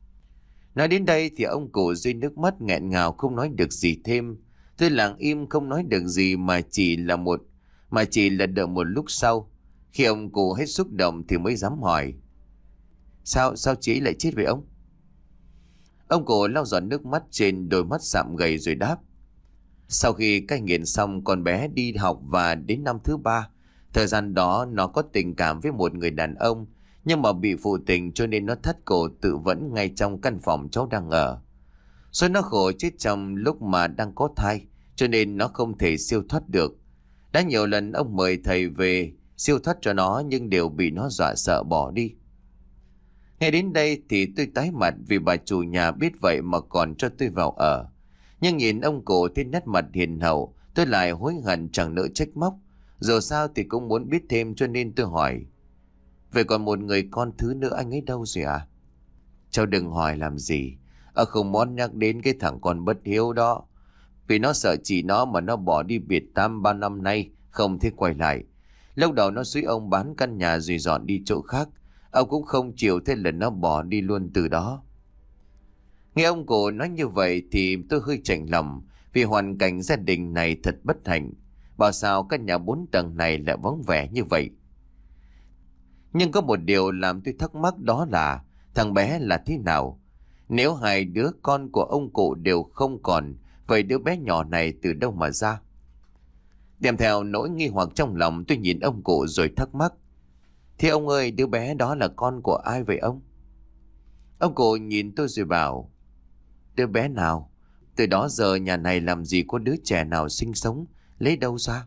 Nói đến đây thì ông cụ rơi nước mắt nghẹn ngào không nói được gì thêm. Tôi lặng im không nói được gì mà chỉ là một mà chỉ là đợi một lúc sau. Khi ông cụ hết xúc động thì mới dám hỏi. Sao, sao chị ấy lại chết vậy ông? Ông cụ lau giọt nước mắt trên đôi mắt sạm gầy rồi đáp. Sau khi cai nghiện xong con bé đi học và đến năm thứ ba. Thời gian đó nó có tình cảm với một người đàn ông. Nhưng mà bị phụ tình cho nên nó thắt cổ tự vẫn ngay trong căn phòng cháu đang ở. Rồi nó khổ chết trong lúc mà đang có thai. Cho nên nó không thể siêu thoát được. Đã nhiều lần ông mời thầy về siêu thoát cho nó nhưng đều bị nó dọa sợ bỏ đi. Ngay đến đây thì tôi tái mặt vì bà chủ nhà biết vậy mà còn cho tôi vào ở. Nhưng nhìn ông cụ thấy nét mặt hiền hậu, tôi lại hối hận chẳng nỡ trách móc. Dù sao thì cũng muốn biết thêm cho nên tôi hỏi. Vậy còn một người con thứ nữa anh ấy đâu rồi à? Cháu đừng hỏi làm gì. Ở không muốn nhắc đến cái thằng con bất hiếu đó. Vì nó sợ chị nó mà nó bỏ đi biệt tam ba năm nay, không thể quay lại. Lúc đầu nó suýt ông bán căn nhà rồi dọn đi chỗ khác. Ông cũng không chịu, thế là nó bỏ đi luôn từ đó. Nghe ông cụ nói như vậy thì tôi hơi chạnh lòng. Vì hoàn cảnh gia đình này thật bất hạnh. Bảo sao căn nhà bốn tầng này lại vắng vẻ như vậy. Nhưng có một điều làm tôi thắc mắc đó là thằng bé là thế nào? Nếu hai đứa con của ông cụ đều không còn, vậy đứa bé nhỏ này từ đâu mà ra? Đem theo nỗi nghi hoặc trong lòng tôi nhìn ông cụ rồi thắc mắc. Thế ông ơi, đứa bé đó là con của ai vậy ông? Ông cụ nhìn tôi rồi bảo. Đứa bé nào? Từ đó giờ nhà này làm gì có đứa trẻ nào sinh sống, lấy đâu ra?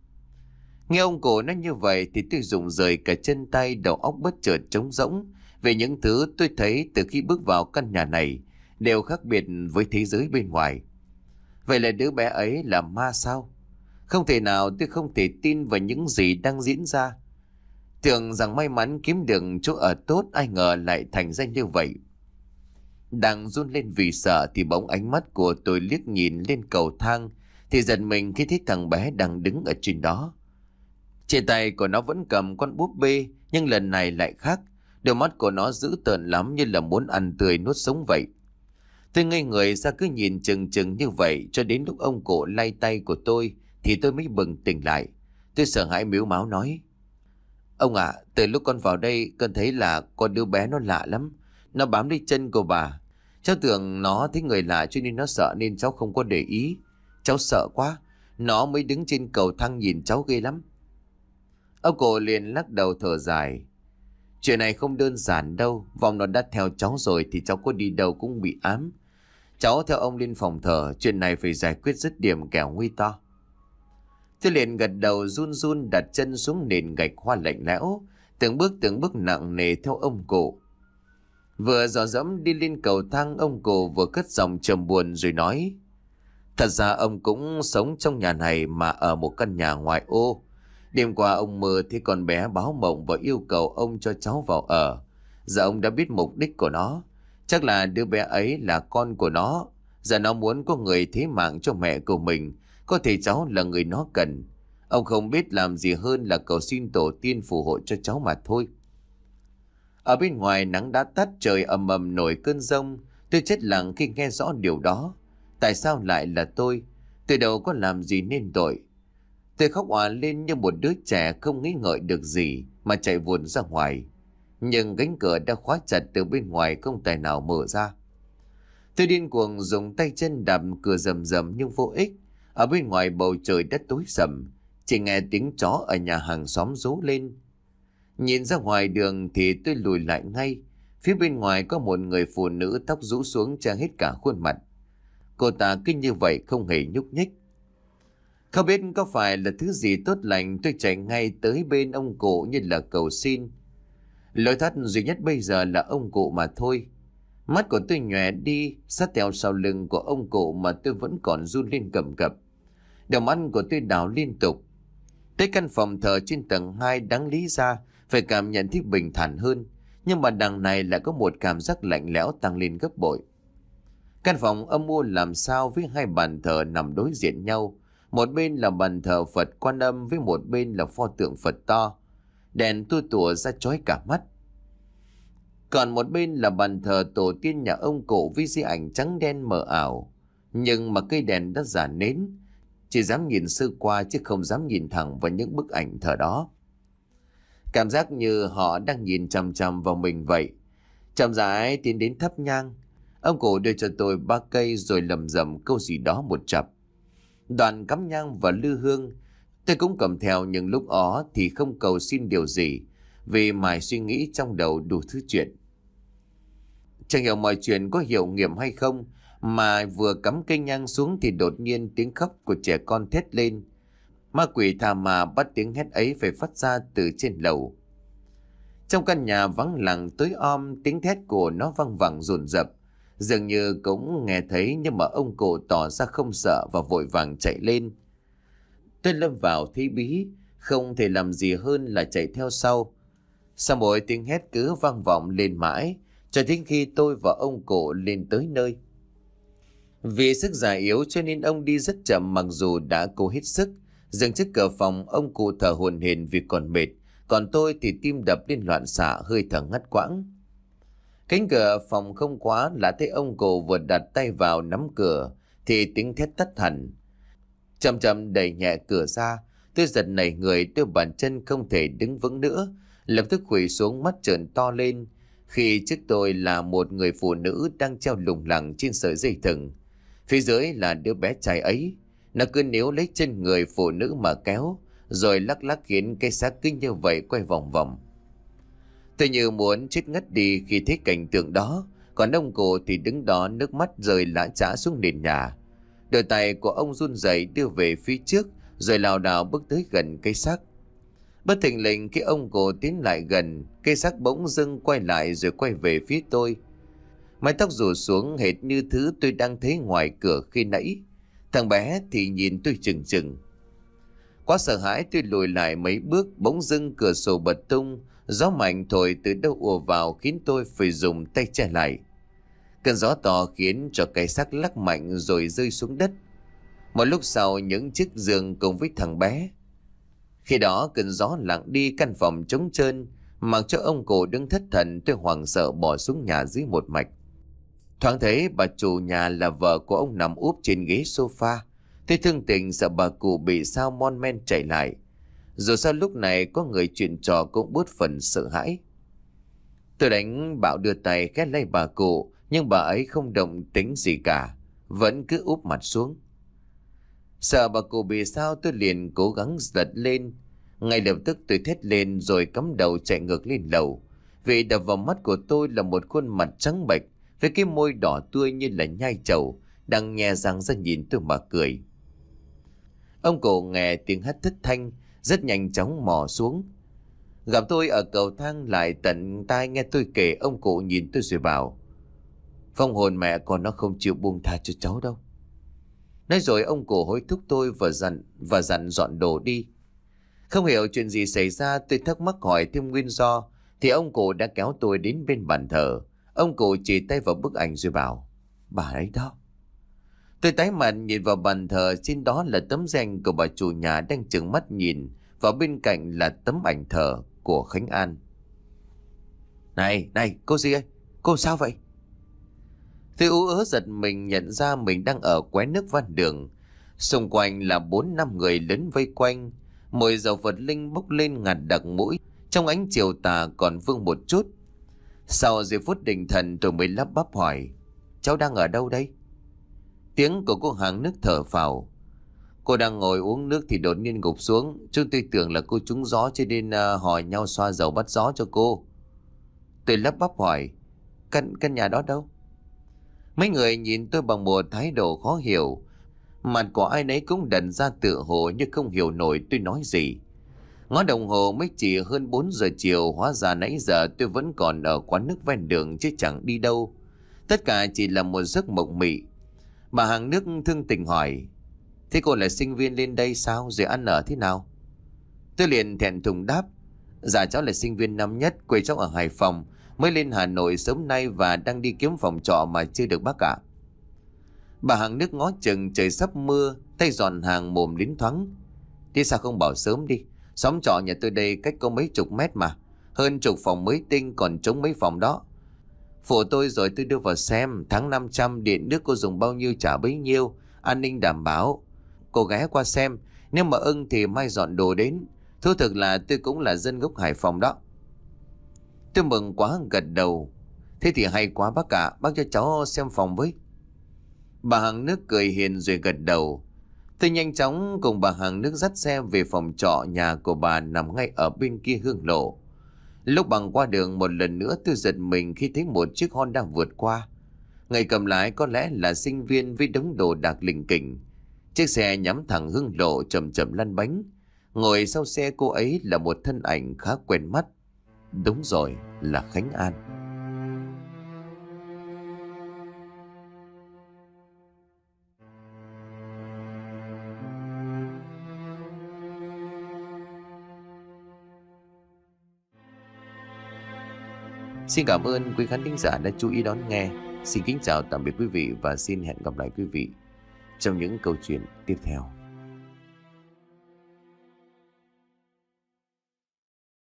Nghe ông cụ nói như vậy thì tôi rụng rời cả chân tay, đầu óc bất chợt trống rỗng. Về những thứ tôi thấy từ khi bước vào căn nhà này đều khác biệt với thế giới bên ngoài. Vậy là đứa bé ấy là ma sao? Không thể nào, tôi không thể tin vào những gì đang diễn ra. Tưởng rằng may mắn kiếm được chỗ ở tốt, ai ngờ lại thành ra như vậy. Đang run lên vì sợ thì bỗng ánh mắt của tôi liếc nhìn lên cầu thang thì giật mình khi thấy thằng bé đang đứng ở trên đó. Trên tay của nó vẫn cầm con búp bê, nhưng lần này lại khác. Đôi mắt của nó dữ tợn lắm, như là muốn ăn tươi nuốt sống vậy. Tôi ngây người ra cứ nhìn chừng chừng như vậy cho đến lúc ông cụ lay tay của tôi thì tôi mới bừng tỉnh lại. Tôi sợ hãi mếu máo nói. Ông ạ, à, từ lúc con vào đây con thấy là con đứa bé nó lạ lắm. Nó bám lấy chân của bà. Cháu tưởng nó thấy người lạ cho nên nó sợ nên cháu không có để ý. Cháu sợ quá, nó mới đứng trên cầu thang nhìn cháu ghê lắm. Ông cụ liền lắc đầu thở dài. Chuyện này không đơn giản đâu. Vòng nó đã theo cháu rồi thì cháu có đi đâu cũng bị ám. Cháu theo ông lên phòng thờ. Chuyện này phải giải quyết dứt điểm kẻo nguy to. Tôi liền gật đầu run run đặt chân xuống nền gạch hoa lạnh lẽo. Từng bước từng bước nặng nề theo ông cụ. Vừa dò dẫm đi lên cầu thang, ông cụ vừa cất giọng trầm buồn rồi nói. Thật ra ông cũng sống trong nhà này mà ở một căn nhà ngoại ô. Đêm qua ông mơ thấy con bé báo mộng và yêu cầu ông cho cháu vào ở. Giờ ông đã biết mục đích của nó. Chắc là đứa bé ấy là con của nó. Giờ nó muốn có người thế mạng cho mẹ của mình. Có thể cháu là người nó cần. Ông không biết làm gì hơn là cầu xin tổ tiên phù hộ cho cháu mà thôi. Ở bên ngoài nắng đã tắt, trời ầm ầm nổi cơn giông. Tôi chết lặng khi nghe rõ điều đó. Tại sao lại là tôi? Tôi đâu có làm gì nên tội. Tôi khóc òa lên như một đứa trẻ không nghĩ ngợi được gì mà chạy vụn ra ngoài. Nhưng cánh cửa đã khóa chặt từ bên ngoài, không tài nào mở ra. Tôi điên cuồng dùng tay chân đạp cửa rầm rầm nhưng vô ích. Ở bên ngoài bầu trời đất tối sầm, chỉ nghe tiếng chó ở nhà hàng xóm rú lên. Nhìn ra ngoài đường thì tôi lùi lại ngay. Phía bên ngoài có một người phụ nữ tóc rũ xuống che hết cả khuôn mặt. Cô ta cứ như vậy không hề nhúc nhích. Không biết có phải là thứ gì tốt lành, tôi chạy ngay tới bên ông cụ như là cầu xin. Lối thoát duy nhất bây giờ là ông cụ mà thôi. Mắt của tôi nhòe đi, sát theo sau lưng của ông cụ mà tôi vẫn còn run lên cầm cập. Đầu mắt của tôi đảo liên tục. Tới căn phòng thờ trên tầng hai đáng lý ra phải cảm nhận thấy bình thản hơn, nhưng mà đằng này lại có một cảm giác lạnh lẽo tăng lên gấp bội. Căn phòng âm u làm sao với hai bàn thờ nằm đối diện nhau. Một bên là bàn thờ Phật Quan Âm với một bên là pho tượng Phật to. Đèn tua tủa ra chói cả mắt. Còn một bên là bàn thờ tổ tiên nhà ông cụ với di ảnh trắng đen mờ ảo. Nhưng mà cây đèn đã giả nến, chỉ dám nhìn sơ qua chứ không dám nhìn thẳng vào những bức ảnh thờ đó. Cảm giác như họ đang nhìn chằm chằm vào mình vậy. Chậm rãi tiến đến thắp nhang. Ông cụ đưa cho tôi ba cây rồi lầm rầm câu gì đó một chập. Đoàn cắm nhang và lư hương. Tôi cũng cầm theo, nhưng lúc đó thì không cầu xin điều gì, vì mải suy nghĩ trong đầu đủ thứ chuyện. Chẳng hiểu mọi chuyện có hiệu nghiệm hay không, mà vừa cắm cây nhang xuống thì đột nhiên tiếng khóc của trẻ con thét lên. Ma quỷ thà mà bắt tiếng hét ấy phải phát ra từ trên lầu. Trong căn nhà vắng lặng tối om, tiếng thét của nó văng vẳng dồn dập. Dường như cũng nghe thấy, nhưng mà ông cụ tỏ ra không sợ và vội vàng chạy lên. Tôi lâm vào thế bí, không thể làm gì hơn là chạy theo sau. Sau mỗi tiếng hét cứ vang vọng lên mãi, cho đến khi tôi và ông cụ lên tới nơi. Vì sức già yếu cho nên ông đi rất chậm, mặc dù đã cố hết sức. Dừng trước cửa phòng, ông cụ thở hổn hển vì còn mệt, còn tôi thì tim đập lên loạn xạ, hơi thở ngắt quãng. Cánh cửa phòng không khóa, là thấy ông cụ vừa đặt tay vào nắm cửa thì tiếng thét tắt hẳn. Chậm chậm đẩy nhẹ cửa ra, tôi giật nảy người, đôi bàn chân không thể đứng vững nữa, lập tức khuỵu xuống, mắt trợn to lên khi trước tôi là một người phụ nữ đang treo lủng lẳng trên sợi dây thừng. Phía dưới là đứa bé trai ấy. Nó cứ níu lấy chân người phụ nữ mà kéo, rồi lắc lắc khiến cái xác cứ như vậy quay vòng vòng. Tôi như muốn chết ngất đi khi thấy cảnh tượng đó, còn ông cụ thì đứng đó nước mắt rơi lã chã xuống nền nhà. Đôi tay của ông run rẩy đưa về phía trước, rồi lảo đảo bước tới gần cây xác. Bất thình lình khi ông cụ tiến lại gần, cây xác bỗng dưng quay lại rồi quay về phía tôi. Mái tóc rủ xuống hệt như thứ tôi đang thấy ngoài cửa khi nãy. Thằng bé thì nhìn tôi chừng chừng. Quá sợ hãi tôi lùi lại mấy bước, bỗng dưng cửa sổ bật tung, gió mạnh thổi từ đâu ùa vào khiến tôi phải dùng tay che lại. Cơn gió to khiến cho cái xác lắc mạnh rồi rơi xuống đất. Một lúc sau những chiếc giường cùng với thằng bé. Khi đó cơn gió lặng đi, căn phòng trống trơn, mặc cho ông cụ đứng thất thần. Tôi hoảng sợ bỏ xuống nhà dưới một mạch. Thoáng thấy bà chủ nhà là vợ của ông nằm úp trên ghế sofa. Tôi thương tình sợ bà cụ bị sao mon men chạy lại. Dù sao lúc này có người chuyện trò cũng bớt phần sợ hãi. Tôi đánh bảo đưa tay ghét lấy bà cụ, nhưng bà ấy không động tính gì cả, vẫn cứ úp mặt xuống. Sợ bà cụ bị sao, tôi liền cố gắng giật lên. Ngay lập tức tôi thét lên rồi cắm đầu chạy ngược lên lầu. Vì đập vào mắt của tôi là một khuôn mặt trắng bệch với cái môi đỏ tươi như là nhai trầu, đang nhe răng ra nhìn tôi mà cười. Ông cụ nghe tiếng hét thất thanh, rất nhanh chóng mò xuống. Gặp tôi ở cầu thang lại tận tai nghe tôi kể, ông cụ nhìn tôi rồi bảo: "Phong hồn mẹ con nó không chịu buông tha cho cháu đâu." Nói rồi ông cụ hối thúc tôi và dặn và dặn dọn đồ đi. Không hiểu chuyện gì xảy ra, tôi thắc mắc hỏi thêm nguyên do thì ông cụ đã kéo tôi đến bên bàn thờ. Ông cụ chỉ tay vào bức ảnh rồi bảo: "Bà ấy đó." Tôi tái mặt nhìn vào bàn thờ, trên đó là tấm danh của bà chủ nhà đang trừng mắt nhìn, và bên cạnh là tấm ảnh thờ của Khánh An. Này, này, cô gì ơi? Cô sao vậy? Tôi ú ớ giật mình nhận ra mình đang ở quán nước ven đường. Xung quanh là bốn năm người lớn vây quanh. Mùi dầu Phật linh bốc lên ngạt đặc mũi, trong ánh chiều tà còn vương một chút. Sau giây phút định thần tôi mới lắp bắp hỏi: "Cháu đang ở đâu đây?" Tiếng của cô hàng nước thở phào: Cô đang ngồi uống nước thì đột nhiên gục xuống. Chúng tôi tưởng là cô trúng gió cho nên uh, hỏi nhau xoa dầu bắt gió cho cô. Tôi lắp bắp hỏi, căn, căn nhà đó đâu? Mấy người nhìn tôi bằng một thái độ khó hiểu. Mặt của ai nấy cũng đần ra tựa hồ như không hiểu nổi tôi nói gì. Ngó đồng hồ mới chỉ hơn bốn giờ chiều, hóa ra nãy giờ tôi vẫn còn ở quán nước ven đường chứ chẳng đi đâu. Tất cả chỉ là một giấc mộng mị. Bà hàng nước thương tình hỏi, thế cô là sinh viên lên đây sao, rồi ăn ở thế nào? Tôi liền thẹn thùng đáp, dạ cháu là sinh viên năm nhất, quê cháu ở Hải Phòng, mới lên Hà Nội sớm nay và đang đi kiếm phòng trọ mà chưa được bác ạ. Bà hàng nước ngó chừng trời sắp mưa, tay giòn hàng mồm đến thoáng. Thế sao không bảo sớm đi? Xóm trọ nhà tôi đây cách có mấy chục mét mà. Hơn chục phòng mới tinh còn trống mấy phòng đó. Phụ tôi rồi tôi đưa vào xem. Tháng năm trăm điện nước cô dùng bao nhiêu trả bấy nhiêu. An ninh đảm bảo. Cô ghé qua xem. Nếu mà ưng thì mai dọn đồ đến. Thú thực là tôi cũng là dân gốc Hải Phòng đó. Tôi mừng quá gật đầu. Thế thì hay quá bác ạ. Bác cho cháu xem phòng với. Bà hàng nước cười hiền rồi gật đầu. Tôi nhanh chóng cùng bà hàng nước dắt xe về phòng trọ nhà của bà nằm ngay ở bên kia hương lộ. Lúc băng qua đường một lần nữa tôi giật mình khi thấy một chiếc Honda vượt qua. Người cầm lái có lẽ là sinh viên với đống đồ đạc lỉnh kỉnh. Chiếc xe nhắm thẳng hương lộ chậm chậm lăn bánh. Ngồi sau xe cô ấy là một thân ảnh khá quen mắt. Đúng rồi, là Khánh An. Xin cảm ơn quý khán thính giả đã chú ý đón nghe. Xin kính chào tạm biệt quý vị và xin hẹn gặp lại quý vị trong những câu chuyện tiếp theo.